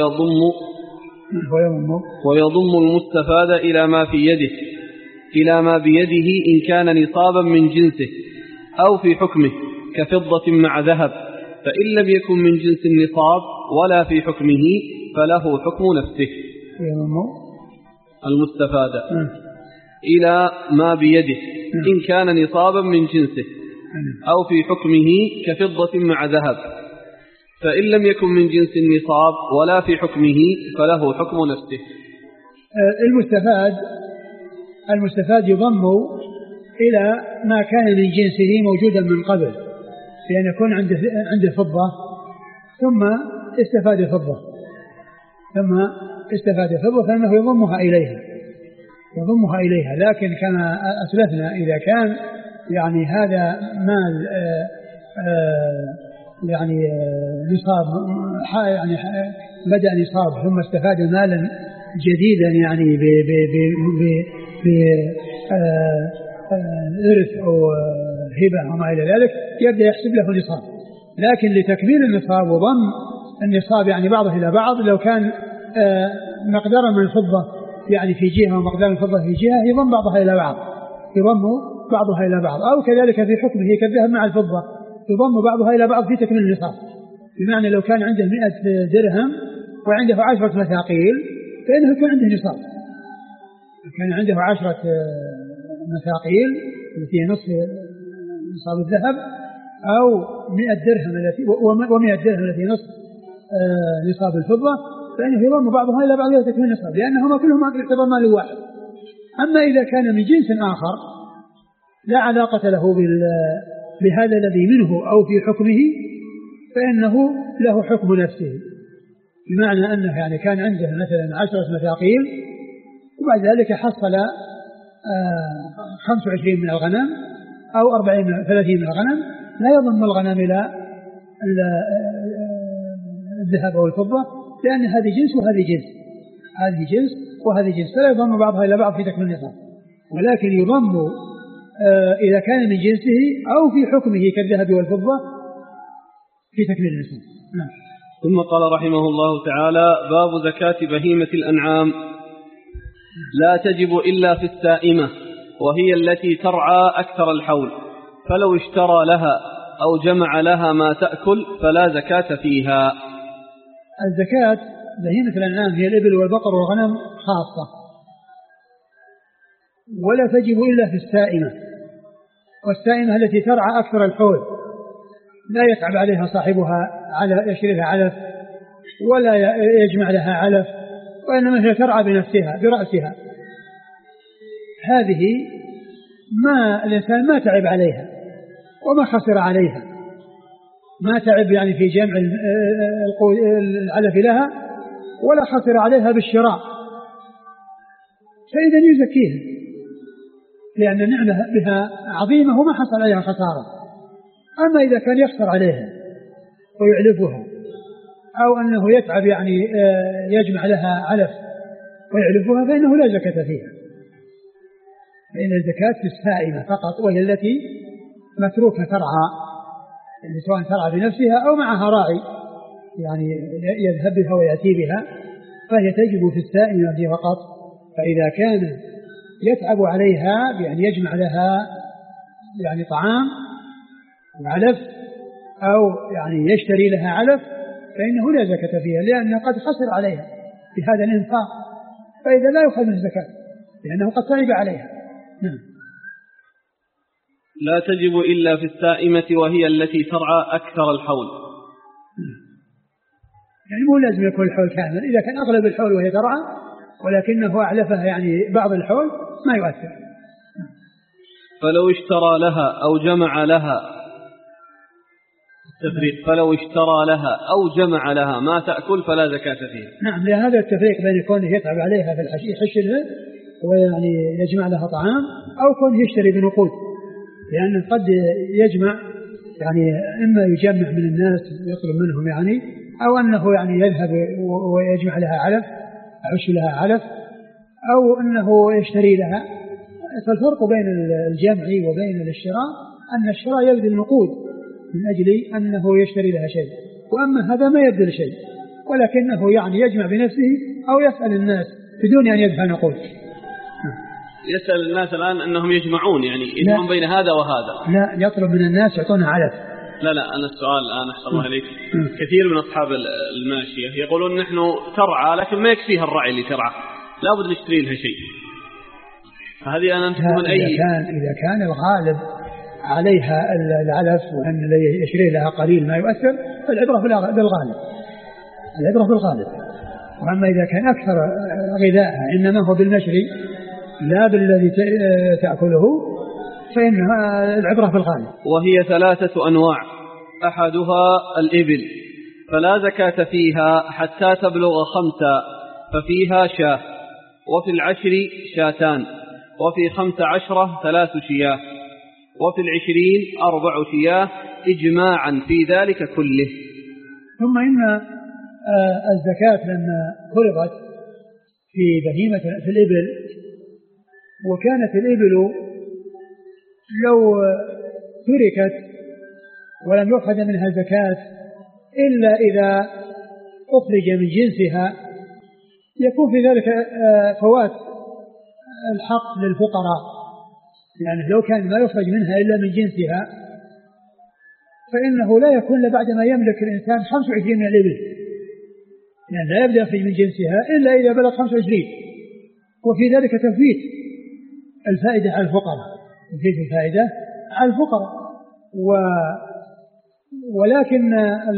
ويضم المستفاد إلى ما في يده إلى ما بيده إن كان نصابا من جنسه أو في حكمه كفضة مع ذهب، فإن لم يكن من جنس النصاب ولا في حكمه فله حكم نفسه. المستفاد إلى ما بيده إن كان نصابا من جنسه أو في حكمه كفضة مع ذهب، فإن لم يكن من جنس النصاب ولا في حكمه فله حكم نفسه. المستفاد يضم إلى ما كان من جنسه موجودا من قبل، لأن يكون عنده فضة ثم استفاد فضة فإنه يضمها إليها. لكن كما أسلفنا إذا كان يعني هذا مال يعني نصاب يعني بدأ نصاب ثم استفاد مالا جديدا يعني إرث أو هبة وما إلى ذلك يبدأ يحسب له نصاب. لكن لتكميل النصاب وضم النصاب يعني بعضه إلى بعض، لو كان مقدارا من الفضة يعني في جهة ومقدار الفضة في جهة يضم بعضها إلى بعض، أو كذلك في حكمه كالذهب مع الفضة يضم بعضها إلى بعض في تكميل النصاب. بمعنى لو كان عنده 100 درهم وعنده 10 مثاقيل فإنه يكون عنده نصاب. كان عنده 10 مثاقيل التي نصف نصاب الذهب أو 100 درهم و100 درهم التي نصف نصاب الفضة، فإنه يضم بعضها إلى بعض تكميل النصاب، لأنهما كلهما يعتبر مال واحد. أما إذا كان من جنس آخر لا علاقة له بهذا الذي منه أو في حكمه فإنه له حكم نفسه، بمعنى أنه يعني كان عنده مثلا 10 مثاقيل وبعد ذلك حصل 25 من الغنم أو 30 من الغنم لا يضم الغنم إلى الذهب أو الفضة، لأن هذه جنس وهذه جنس، هذه جنس وهذه جنس، فلا يضم بعضها إلى بعض في تكميل النصاب، ولكن يضم إذا كان من جنسه أو في حكمه كالذهب والفضة في تكميل النصاب. نعم. ثم قال رحمه الله تعالى: باب زكاة بهيمة الأنعام. لا تجب إلا في السائمة، وهي التي ترعى أكثر الحول، فلو اشترى لها أو جمع لها ما تأكل فلا زكاة فيها. الزكاة بهيمة الأنعام هي الإبل والبقر والغنم خاصة، ولا تجب إلا في السائمة، والسائمة التي ترعى أكثر الحول لا يتعب عليها صاحبها يشتري لها علف ولا يجمع لها علف، وإنما هي ترعى بنفسها برأسها. هذه ما الإنسان ما تعب عليها وما خسر عليها، ما تعب يعني في جمع العلف لها ولا خسر عليها بالشراء، فإذا يزكيها لأن النعمة بها عظيمة وما حصل عليها خسارة. أما إذا كان يخسر عليها ويعلفها أو أنه يتعب يعني يجمع لها علف ويعلفها فإنه لا زكاة فيها، فإن الزكاة في السائمة فقط، وهي التي متروكة ترعى، يعني سواء ترعى بنفسها أو معها راعي يعني يذهب بها ويأتي بها، فهي تجب في السائمة دي فقط. فإذا كان يتعب عليها بأن يجمع لها يعني طعام وعلف أو يعني يشتري لها علف فإنه لا زكاة فيها، لأنه قد خسر عليها بهذا الإنفاق، فإذا لا يؤخذ من الزكاة لأنه قد تعب عليها. نعم. لا تجب إلا في السائمة، وهي التي ترعى أكثر الحول. يعني مو لازم يكون الحول كامل، إذا كان أغلب الحول وهي ترعى ولكنه أعلفها يعني بعض الحول ما يؤثر. فلو اشترى لها أو جمع لها التفريق، فلو اشترى لها أو جمع لها ما تأكل فلا زكاة فيها. نعم، لهذا التفريق بين كونه يتعب عليها في يحشلها ويعني يجمع لها طعام أو كونه يشتري بنقود، لأن قد يجمع يعني إما يجمع من الناس يطلب منهم يعني، أو أنه يعني يذهب ويجمع لها علف يحش لها علف، أو أنه يشتري لها. فالفرق بين الجمع وبين الشراء أن الشراء يبذل نقود من أجل أنه يشتري لها شيء، وأما هذا ما يبذل شيء ولكنه يعني يجمع بنفسه أو يسأل الناس بدون أن يدفع نقود. يسأل الناس الآن أنهم يجمعون يعني يجمعون بين هذا وهذا، لا يطلب من الناس يعطونها علف. لا أنا السؤال الآن أحسن الله عليك، كثير من أصحاب الماشية يقولون نحن ترعى لكن ما يكفيها الرعي اللي ترعى، لابد نشتري لها شيء، فهذه أنا من أي إذا كان الغالب عليها العلف وأن يشتري لها قليل ما يؤثر، فالعبرة بالغالب، العبرة بالغالب. وأما إذا كان أكثر غذائها إنما هو بالمشري لا بالذي تأكله فإن العبرة بالغالب. وهي 3 أنواع، أحدها الإبل فلا زكاة فيها حتى تبلغ 5 ففيها شاة، وفي 10 شاتان، وفي 15 3 شياه، وفي 20 4 شياه، إجماعا في ذلك كله. ثم إن الزكاة لما فرضت في بهيمة في الإبل، وكانت الإبل لو تركت ولم يؤخذ منها زكاة إلا إذا أخرج من جنسها يكون في ذلك فوات الحق للفقراء، يعني لو كان ما يخرج منها إلا من جنسها فإنه لا يكون بعد ما يملك الإنسان 25 من الإبل، يعني لا يبدأ يخرج من جنسها إلا إذا بلغ 25، وفي ذلك تفويت الفائدة على الفقراء، تفويت الفائدة على الفقراء. ولكن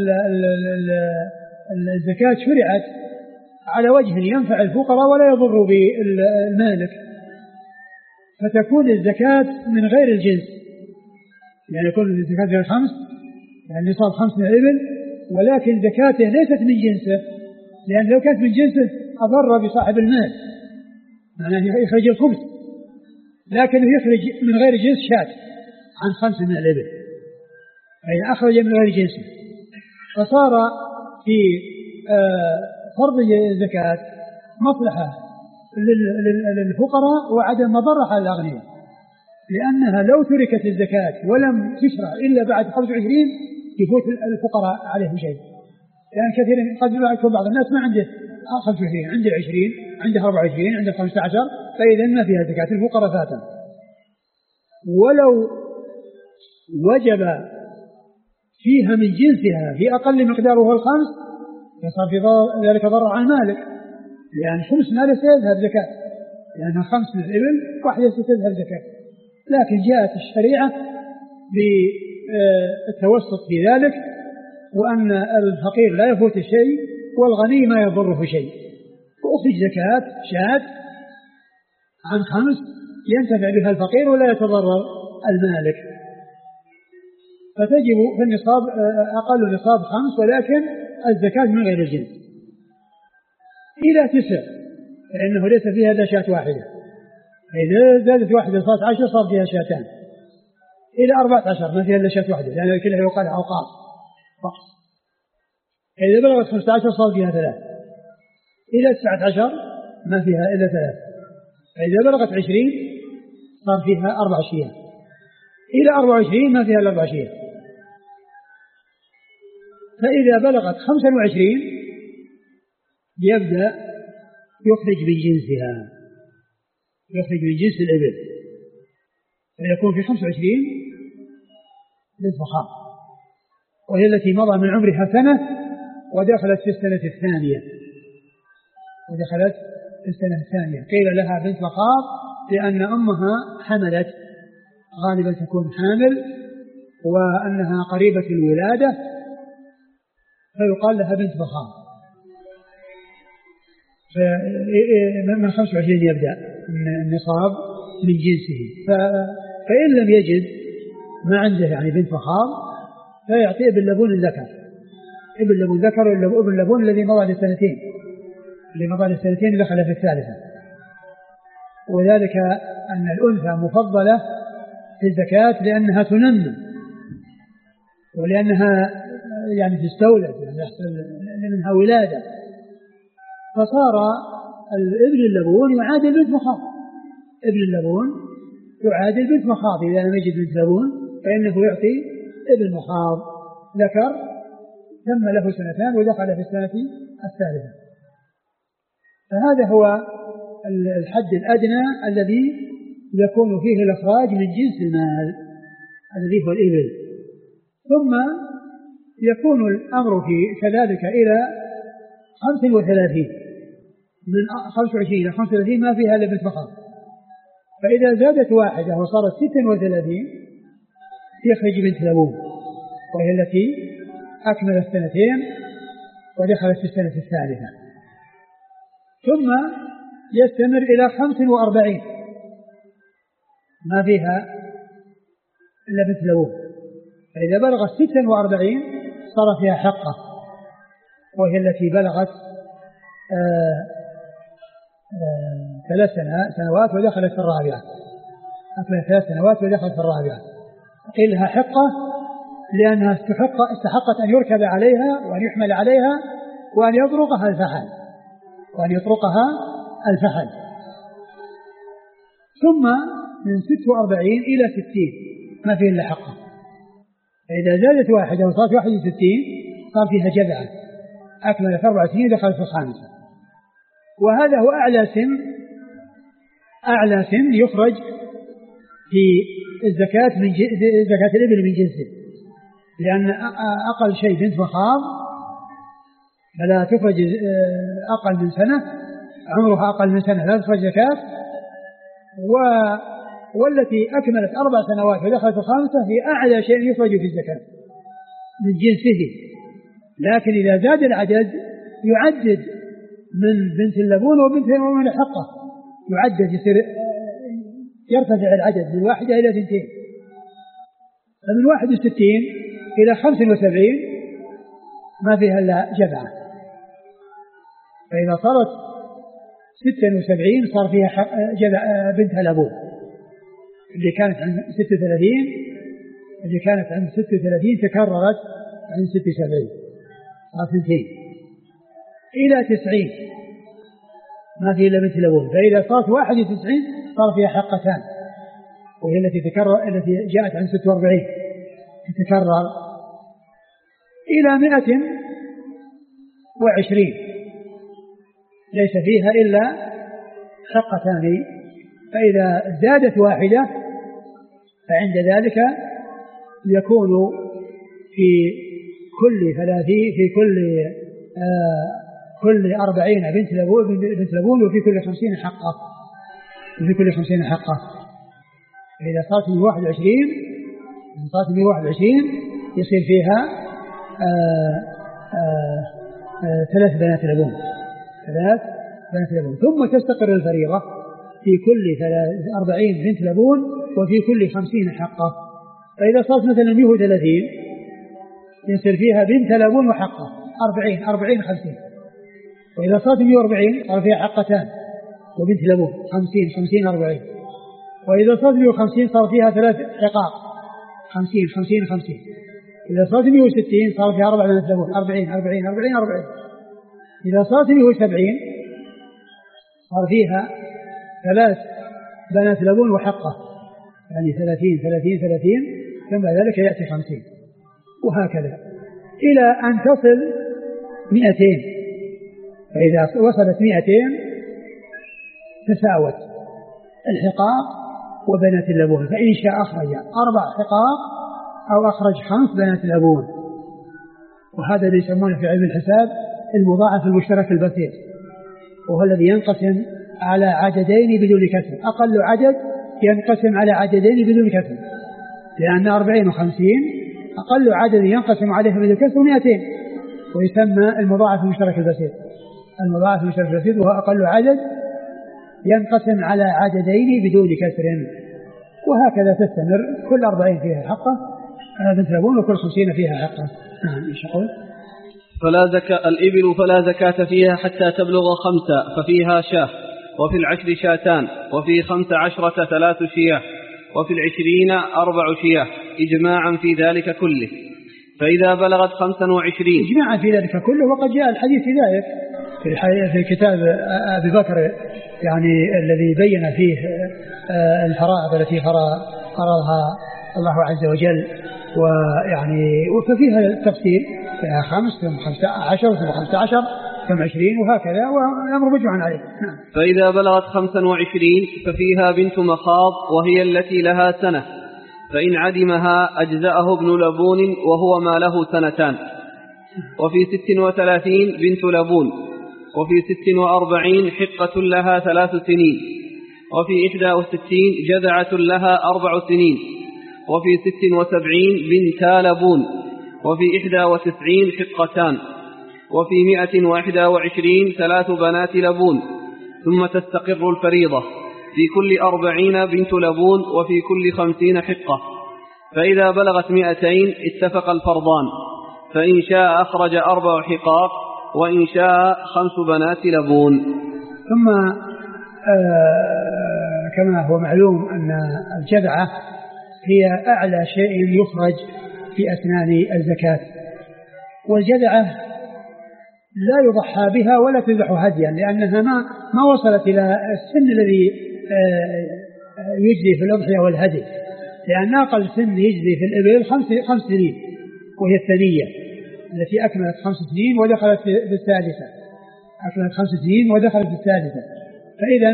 الزكاة شرعت على وجه ينفع الفقراء ولا يضر بالمالك، فتكون الزكاة من غير الجنس، يعني يكون الزكاة غير 5، يعني نصاب 5 من الإبل، ولكن زكاته ليست من جنسه، لأن لو كانت من جنسه أضر بصاحب المال، معناه يخرج الخبز، لكنه يخرج من غير جنس شاة عن 5 من الإبل، فإن أخرج من غير جنسه، فصار في فرض الزكاة مصلحة للفقراء وعدم مضرة على الأغنياء، لأنها لو تركت الزكاة ولم تشرع إلا بعد 25 يفوت الفقراء عليه شيء، لأن كثير قد يكون بعض الناس ما عنده 25، عنده 20، عنده 24، عنده 15، فإذا ما فيها زكاة الفقراء فاتا. ولو وجب فيها من جنسها في أقل مقداره الخمس فصار في ذلك ضرر على المالك، لأن 5 ماله سيذهب زكاة، لأنها 5 من الإبل واحدة ستذهب زكاة. لكن جاءت الشريعة بالتوسط في ذلك، وأن الفقير لا يفوت شيء والغني ما يضره شيء، وأخرج زكاة شاة عن 5 ينتفع بها الفقير ولا يتضرر المالك، فتجب في النصاب أقل نصاب 5 ولكن الزكاة من غير الجنس. إلى 9 فإنه ليس فيها إلا شاة واحدة، إذا زادت واحدة صارت 10 صار فيها شاتان. إلى 14 ما فيها إلا شاة واحدة، لأن كلها يقال أوقاف فقط. إذا بلغت 15 صار فيها 3. إلى 19 ما فيها إلا 3. إذا بلغت 20 صار فيها 4 شياه. إلى 24 ما فيها إلا 4 شياه. فإذا بلغت 25 يبدأ يخرج من جنسها، يخرج من جنس الإبل، فيكون في 25 بنت مخاض، وهي التي مضى من عمرها سنة ودخلت في السنة الثانية، قيل لها بنت مخاض لأن أمها حملت، غالبا تكون حامل وأنها قريبة الولادة، فيقال لها بنت مخاض. فمن 25 يبدأ النصاب من جنسه، فإن لم يجد ما عنده يعني بنت مخاض فيعطي ابن لبون الذكر، ابن لبون ذكر وابن لبون الذي مضى للسنتين، دخل في الثالثة. وذلك أن الأنثى مفضلة في الزكاة لأنها تنمى ولأنها يعني تستولد، يعني يحصل منها ولادة، فصار الابن اللبون يعادل بنت مخاض، ابن اللبون يعادل بنت مخاض. إذا لم يجد بنت لبون فإنه يعطي ابن مخاض ذكر تم له 2 ودخل في السنة الثالثة. فهذا هو الحد الأدنى الذي يكون فيه الإخراج من جنس المال الذي هو الإبل. ثم يكون الأمر في كذلك إلى 35، من 25 إلى 35 ما فيها إلا بنت مخاض. فإذا زادت واحدة وصارت 36 يخرج بنت لبون، وهي التي أكملت 2 ودخلت في السنة الثالثة. ثم يستمر إلى 45 ما فيها إلا بنت لبون. فإذا بلغت 46 صار فيها حقة، وهي التي بلغت 3 سنوات ودخلت في الرابعة، أكملت 3 سنوات ودخلت في الرابعة. قيل لها حقة لأنها استحقت أن يركب عليها وأن يحمل عليها وأن يطرقها الفحل. ثم من 46 إلى 60 ما فيه إلا حقة. فإذا زادت واحدة وصارت 61 صار فيها جذعة، أكملت 4 سنين دخلت في الخامسة. وهذا هو أعلى سن يخرج في الزكاة من زكاة الإبل من جنسه، لأن أقل شيء بنت مخاض فلا تخرج أقل من سنة، عمرها أقل من سنة لا تخرج زكاة، والتي أكملت 4 سنوات ودخلت الخامسة هي أعلى شيء يخرج في الزكاة من جنسه. لكن إذا زاد العدد يعدد من بنت اللبون وبنت من الحقة، يعدد يرتفع العدد من 1 إلى 2. فمن 61 إلى 75 ما فيها إلا جذعة. فإذا صارت 76 صار فيها بنت لبون اللي كانت عن 36 اللي كانت عند 36 تكررت عند 76 صارت 2 إلى 90 ما في إلا بنت لبون. فإذا صارت 91 صار فيها حقتان، وهي التي جاءت عند 46 تتكرر إلى 120 ليس فيها إلا حقتان. فإذا زادت واحدة فعند ذلك يكون في كل 30 في كل 40 بنت لبون وفي كل 50 حقة. وفي كل 50 حقة. فإذا صارت 121 يصير فيها 3 بنات لبون. ثم تستقر الفريضة في كل 40 بنت لبون وفي كل 50 حقة. فإذا صارت مثلا 130 يصير فيها بنت لبون وحقة 40 50. وإذا صارت 140 صار فيها حقتان وبنت لبون 50 40. وإذا صارت 150 صار فيها 3 حقاق 50. إذا صارت 160 صار فيها 4 بنات لبون 40. إذا صارت 170 صار فيها 3 بنات لبون وحقة، يعني 30 ثم ذلك يأتي 50 وهكذا إلى أن تصل 200. فإذا وصلت 200 تساوت الحقاق وبنات اللبون. فإن شاء أخرج 4 حقاق أو أخرج 5 بنات لبون. وهذا اللي يسمونه في علم الحساب المضاعف المشترك البسيط، وهو الذي ينقسم على عددين بدون كسر. أقل عدد ينقسم على عددين بدون كسر، لأن 40 و50 أقل عدد ينقسم عليه بدون كسر 200، ويسمى المضاعف المشترك البسيط. المضاعف المشترك البسيط وهو أقل عدد ينقسم على عددين بدون كسر. وهكذا تستمر، كل 40 فيها حقة بنت لبون وكل 50 فيها حقة. إيش أقول؟ الإبل فلا زكاة فيها حتى تبلغ 5 ففيها شاة، وفي 10 شاتان، وفي 15 3 شياه، وفي 20 4 شياه، إجماعا في ذلك كله. فإذا بلغت 25 إجماعا في ذلك كله. وقد جاء الحديث في ذلك في كتاب أبي بكر، يعني الذي بين فيه الفرائض التي فرضها الله عز وجل، ويعني وفيها التفصيل، فيها 5 ثم 15 ثم 15 ثم 20 وهكذا، والأمر مجمع عليه. فإذا بلغت 25 ففيها بنت مخاض وهي التي لها سنة، فإن عدمها أجزأه ابن لبون وهو ما له 2 سنين. وفي 36 بنت لبون، وفي 46 حقة لها 3 سنين، وفي 61 جذعة لها 4 سنين، وفي 76 بنتا لبون، وفي 91 حقتان، وفي 121 3 بنات لبون. ثم تستقر الفريضة في كل 40 بنت لبون وفي كل 50 حقة. فإذا بلغت 200 اتفق الفرضان، فإن شاء أخرج 4 حقاق، وإن شاء 5 بنات لبون. ثم كما هو معلوم أن الجذعة هي أعلى شيء يخرج في أسنان الزكاة، والجذعة لا يضحى بها ولا تذبح هديا، لأنها ما وصلت إلى السن الذي يجزي في الأضحية والهدي، لأن أقل سن يجزي في الإبل 5 سنين، وهي الثانية التي أكملت 5 سنين ودخلت في الثالثة. أكملت 5 سنين ودخلت في الثالثة. فإذا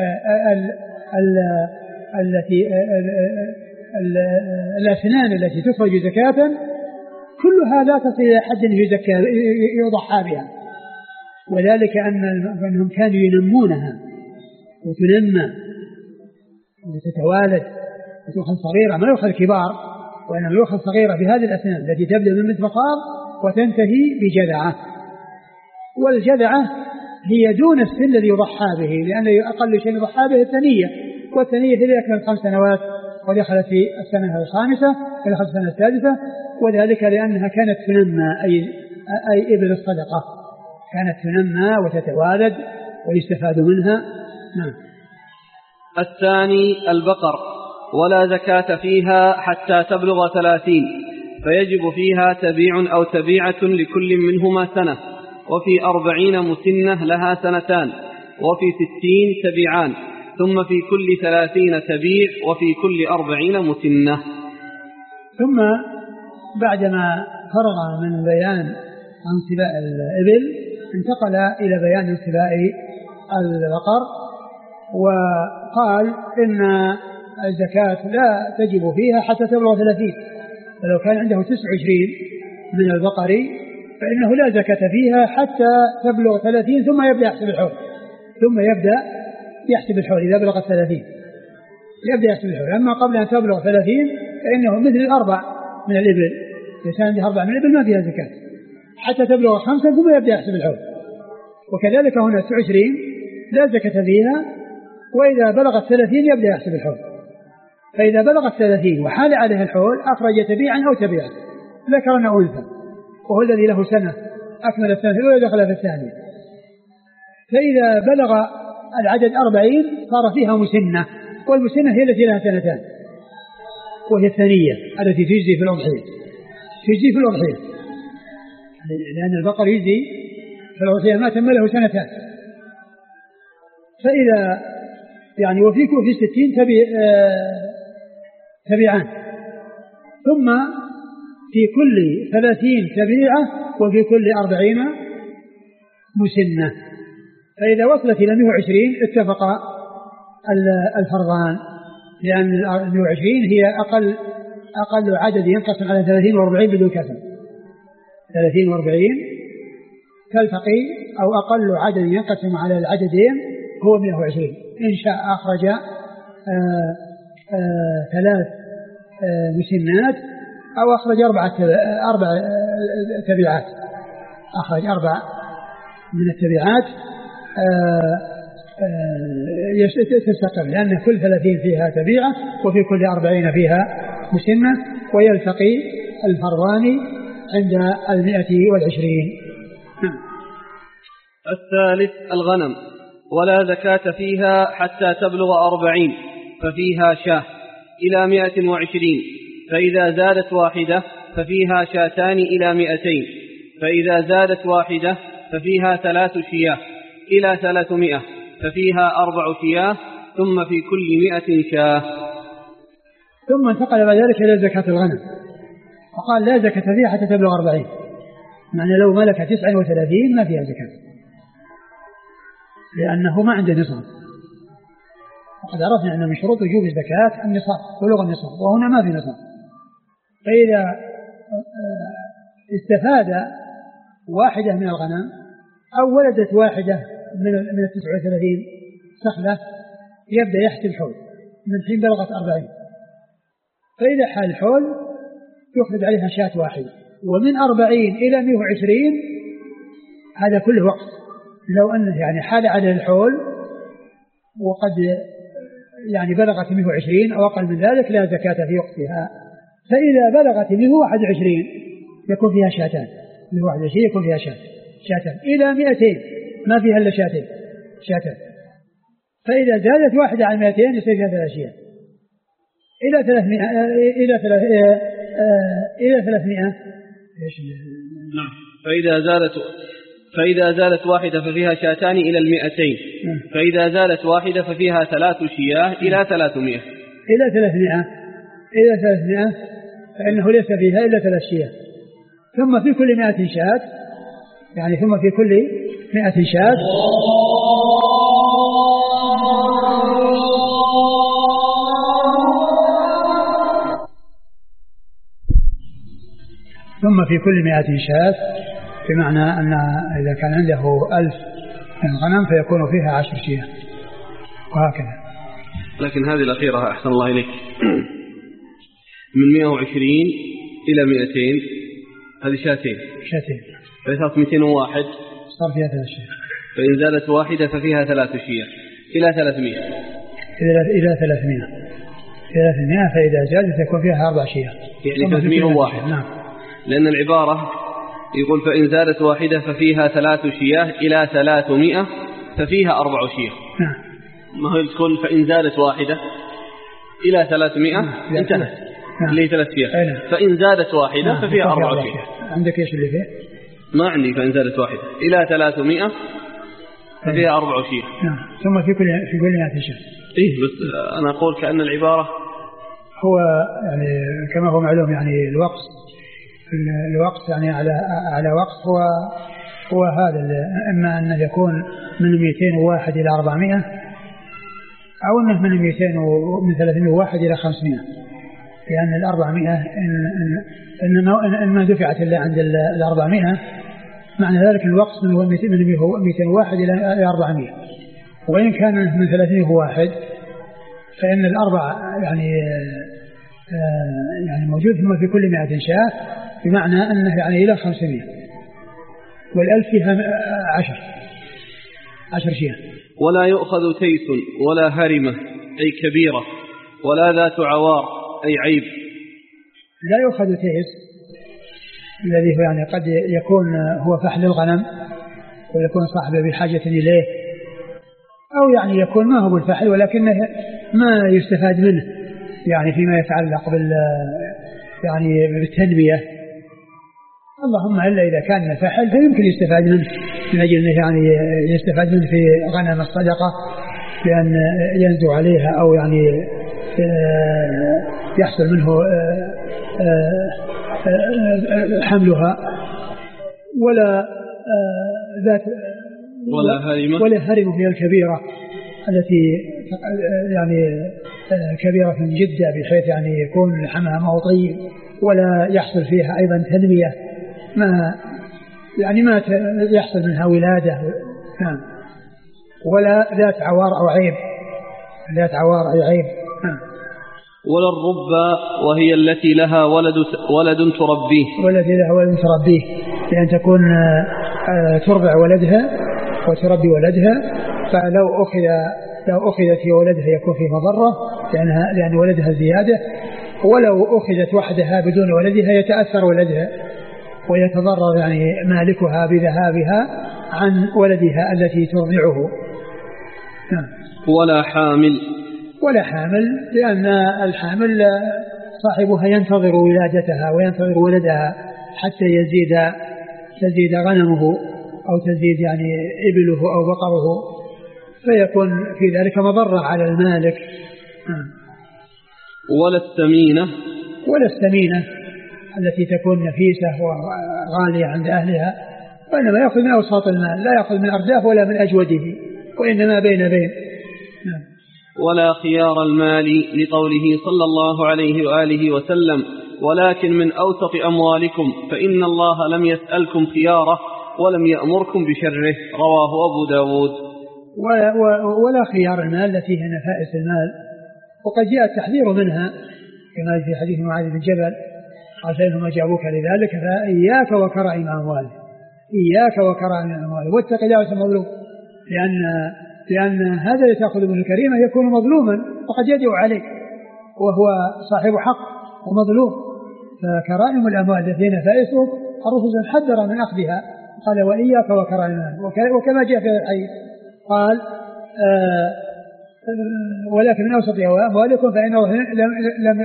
الأسنان التي تخرج زكاة كلها لا تصل إلى حد يضحى بها، وذلك أنهم كانوا ينمونها وتنمى وتتوالد وتؤخذ صغيرة، ما يؤخذ كبار، وإنما يؤخذ صغيرة بهذه الأسنان التي تبدأ من مثل مخاض وتنتهي بجذعة. والجذعة هي دون السن الذي يضحى به، لأن أقل شيء يضحى به الثانية، والثانية هي أكمل 5 سنوات ودخلت في السنة الخامسة ودخلت في السنة السادسة، وذلك لأنها كانت تنمى، أي إبل الصدقة كانت تنمى وتتوالد ويستفاد منها. الثاني البقر، ولا زكاة فيها حتى تبلغ 30، فيجب فيها تبيع أو تبيعة لكل منهما سنة، وفي 40 مسنة لها 2 سنين، وفي 60 تبيعان، ثم في كل 30 تبيع، وفي كل 40 مسنة. ثم بعدما فرغ من بيان انصباء الإبل انتقل إلى بيان انصباء البقر، وقال إن الزكاة لا تجب فيها حتى تبلغ 30، فلو كان عنده 29 من البقر فإنه لا زكاة فيها حتى تبلغ 30، ثم يبدأ يحسب الحول إذا بلغت 30 يبدأ يحسب الحول. أما قبل أن تبلغ 30 فإنه مثل 4 من الإبل، إذا كان عنده 4 من الإبل ما فيها زكاة حتى تبلغ 5 ثم يبدأ يحسب الحول. وكذلك هنا 29 لا زكاة فيها، وإذا بلغت 30 يبدأ يحسب الحول. فإذا بلغت 30 وحال عليه الحول أخرج تبيعا أو تبيعا، ذكرنا أنثى، وهو الذي له سنة أكمل السنة الأولى دخل في الثانية. فإذا بلغ العدد 40 صار فيها مسنة، والمسنة هي التي لها 2 سنين، وهي الثانية التي تجزي في الأضحية، لأن البقر يجزي في الأضحية ما تم له 2 سنين. فإذا يعني وفي 60 تبيعان، ثم في كل 30 تبيعة، وفي كل 40 مسنة. فإذا وصلت إلى 120 اتفق الفرضان، لأن 120 هي أقل عدد ينقسم على 30 و40 بدون كسر. 30 و40 تلتقي، أو أقل عدد ينقسم على العددين هو 120. إن شاء أخرج 3 مسنات، أو أخرج 4 تبيعات، أخرج 4 من التبيعات تستقر، لأن كل 30 فيها تبيعة، وفي كل 40 فيها مسنة، ويلتقي الفرضان عند 120. الثالث الغنم، ولا زكاة فيها حتى تبلغ 40، ففيها شاة إلى 120، فإذا زادت واحدة ففيها 2 شاتان إلى 200، فإذا زادت واحدة ففيها 3 شياه إلى 300، ففيها 4 شياه، ثم في كل 100 شاه. ثم انتقل بعد ذلك إلى زكاة الغنم، وقال لا زكاة فيها حتى تبلغ 40، معنى لو ملك 39 ما فيها زكاة، لأنه ما عنده نصاب. وقد عرفنا أن من شروط وجوب الزكاة النصاب، بلوغ النصاب، وهنا ما في نصاب. فإذا استفاد واحدة من الغنم، أو ولدت واحدة من 39 سخلة، يبدأ يحسب حول من حين بلغت 40. فإذا حال الحول يخرج عليها شاة واحدة، ومن 40 إلى 120 هذا كله وقت. لو أنه يعني حال على الحول وقد يعني بلغت 120 أو أقل من ذلك لا زكاة في وقتها. فإذا بلغت 121 يكون فيها شاتان، 121 يكون فيها شاتان إلى 200 ما فيها إلا شاتان. فإذا زادت واحدة عن 200 يصير فيها 3 أشياء إلى 300 إلى 300. نعم. فإذا زادت واحدة ففيها شاتان إلى 200، فإذا زادت واحدة ففيها 3 شياه إلى 300. إلى 300 فإنه ليس فيها إلا 3 شياه. ثم في كل 100 شاة، يعني ثم في كل 100 شاة ثم في كل 100 شاة، بمعنى أن إذا كان عنده 1000 من غنم فيكون فيها 10 شياه، وهكذا. لكن هذه الأخيرة أحسن الله إليك، من 120 إلى 200 هذه شاتين، فإذا 201 صار فيها 3 شياه. فإن زادت واحدة ففيها 3 شياه إلى 300. إلى 300 فإذا زادت يكون فيها 4 شياه، يعني 301. نعم. لأن العبارة يقول فإن زادت واحدة ففيها 3 شياه إلى 300 ففيها 4 شياه. نعم. ما هو تكون فإن زادت واحدة إلى 300 انتهت اللي 3 شياه. فإن زادت واحدة ففيها 4 شياه. عندك إيش اللي فيه؟ ما عندي. فإن زادت واحدة إلى 300 ففيها 4 شياه. ثم في كل 100 شاه. إيه بس أنا أقول كأن العبارة هو يعني كما هو معلوم يعني الوقت يعني على وقت هو هذا، إما أنه يكون من 201 إلى 400 أو أنه من 301 إلى 500، لأن 400 إن ما دفعت إلا عند 400 معنى ذلك الوقت من 201 إلى 400. وإن كان من 301 فإن الأربع يعني موجود هم في كل 100 شاة، بمعنى أنه يعني إلى 500، والألف فيها 10 شياه. ولا يؤخذ تيس ولا هرمة أي كبيرة ولا ذات عوار أي عيب. لا يؤخذ تيس الذي هو يعني قد يكون هو فحل الغنم ويكون صاحبه بحاجة إليه، أو يعني يكون ما هو بالفحل ولكنه ما يستفاد منه يعني فيما يتعلق يعني بالتنمية، اللهم إلا إذا كان فحل فيمكن يستفاد منه من أجل أنه يعني يستفاد منه في غنم الصدقة بأن ينزو عليها أو يعني يحصل منه حملها، ولا هرم هي الكبيرة التي يعني كبيرة جدا بحيث يعني يكون لحمها موطي ولا يحصل فيها أيضا تنمية، ما يحصل منها ولادة. نعم. ولا ذات عوار أو عيب، ذات عوار أو عيب. ولا الربا وهي التي لها ولد تربيه، والتي لها ولد تربيه، لأن تكون ترضع ولدها وتربي ولدها، فلو أخذت في ولدها يكون فيه مضرة لأن ولدها زيادة، ولو أخذت وحدها بدون ولدها يتأثر ولدها ويتضرر يعني مالكها بذهابها عن ولدها التي ترضعه. ولا حامل لأن الحامل صاحبها ينتظر ولادتها وينتظر ولدها حتى تزيد غنمه أو تزيد يعني إبله أو بقره، فيكون في ذلك مضرة على المالك. ولا الثمينة التي تكون نفيسة وغالية عند أهلها، وإنما يأخذ من أوساط المال، لا يأخذ من أرداف ولا من أجوده، وإنما بين. ولا خيار المال لقوله صلى الله عليه وآله وسلم ولكن من أوسط أموالكم فإن الله لم يسألكم خياره ولم يأمركم بشره، رواه أبو داود. ولا خيار المال التي هي نفائس المال، وقد جاء التحذير منها كما في حديث معاذ بن جبل قال فإنهم جابوك لذلك فإياك وكرائم أموالهم، إياك وكرائم أموالهم واتق دعوة المظلوم، لأن هذا الذي تأخذ من الكريمة يكون مظلوما وقد يدعو عليه وهو صاحب حق ومظلوم، فكرائم الأموال التي نفائسه الرسول حذر من أخذها، قال وإياك وكرائم الأموال، وكما جاء في الحديث قال ولكن من أوسط أموالكم فإنه لم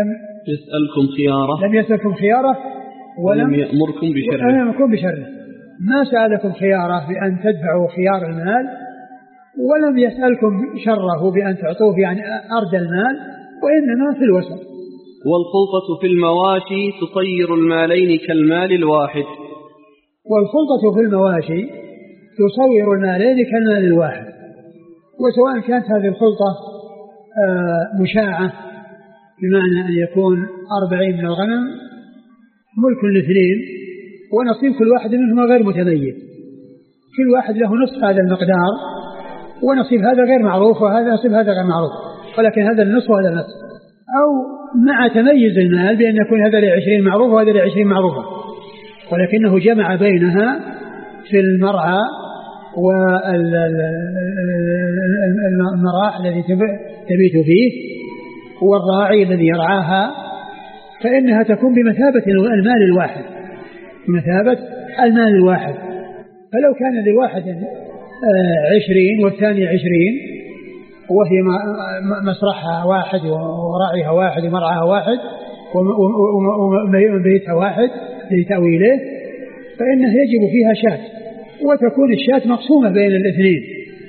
يسألكم خياره ولم يأمركم بشره. ما سألكم خياره بأن تدفعوا خيار المال، ولم يسألكم شره بأن تعطوه يعني أرض المال، وإنما في الوسط. والخلطة في المواشي تصير المالين كالمال الواحد. والخلطة في المواشي تصير المالين كالمال الواحد، وسواء كانت هذه الخلطة مشاعة بمعنى أن يكون 40 من الغنم ملك الاثنين ونصيب كل واحد منهما غير متميز، كل واحد له نصف هذا المقدار ونصيب هذا غير معروف وهذا نصيب هذا غير معروف، ولكن هذا النصف وهذا النصف، أو مع تميز المال بأن يكون هذا ل20 معروف وهذا ل20 معروفة، ولكنه جمع بينها في المرعى والمراح الذي تبيت فيه والراعي الذي يرعاها، فإنها تكون بمثابة المال الواحد، بمثابة المال الواحد. فلو كان لواحد 20 والثاني 20 وهي مسرحها واحد وراعيها واحد ومرعاها واحد وبيتها واحد لتأويله، فإنه يجب فيها شاة، وتكون الشاة مقسومة بين الاثنين،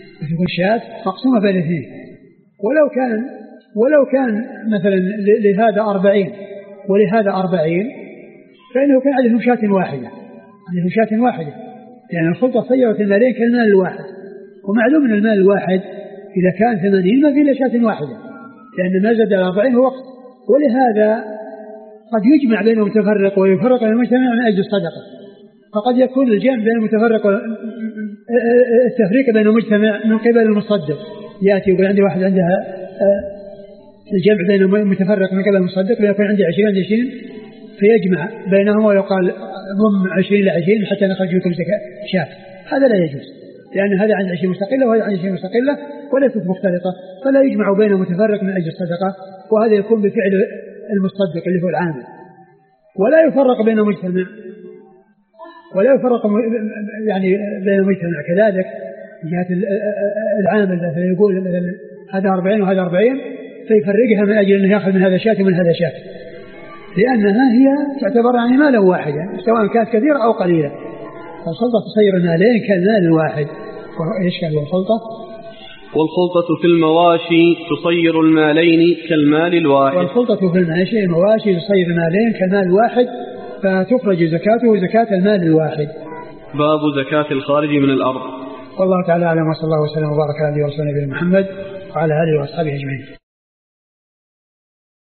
ولو كان مثلا لهذا 40 ولهذا 40 فإنه كان عندهم شاة واحدة، يعني الخلطة صيرت المالين كالمال الواحد، ومعلوم أن المال الواحد إذا كان 80 ما في إلا شاة واحدة، لأن ما زاد على 40 هو وقت. ولهذا قد يجمع بينهم تفرق ويفرق بين المجتمع من أجل الصدقة، فقد يكون الجمع بين المتفرق التفريق بين المجتمع من قبل المصدق، يأتي ويقول عندي واحد عندها الجمع بين المتفرق من قبل المصدق، ويكون عندي 20 فيجمع بينهم ويقال ضم 20 ل 20 حتى نخرج لكم شاة. هذا لا يجوز، لأن هذا عند 20 مستقلة وهذا عند 20 مستقلة وليست مختلطة، فلا يجمع بين متفرق من أجل الصدقة، وهذا يكون بفعل المصدق اللي هو العامل. ولا يفرق بين مجتمع، ولا يفرق يعني بين المجتمع كذلك جهة العامل يقول هذا 40 وهذا 40 فيفرقها من أجل أنه يأخذ من هذا شاة ومن هذا شاة، لأنها هي تعتبر يعني مالا واحدا سواء كانت كثيرة أو قليلة، فالخلطة تصير المالين كالمال الواحد. وإيش كان الخلطة؟ والخلطة في المواشي تصير المالين كالمال الواحد. والخلطة في المواشي تصير المالين كالمال الواحد، فتخرج زكاته زكاة المال الواحد. باب زكاة الخارج من الأرض. والله تعالى أعلم، وصلى الله وسلم وبارك على نبينا محمد وعلى آله وأصحابه أجمعين.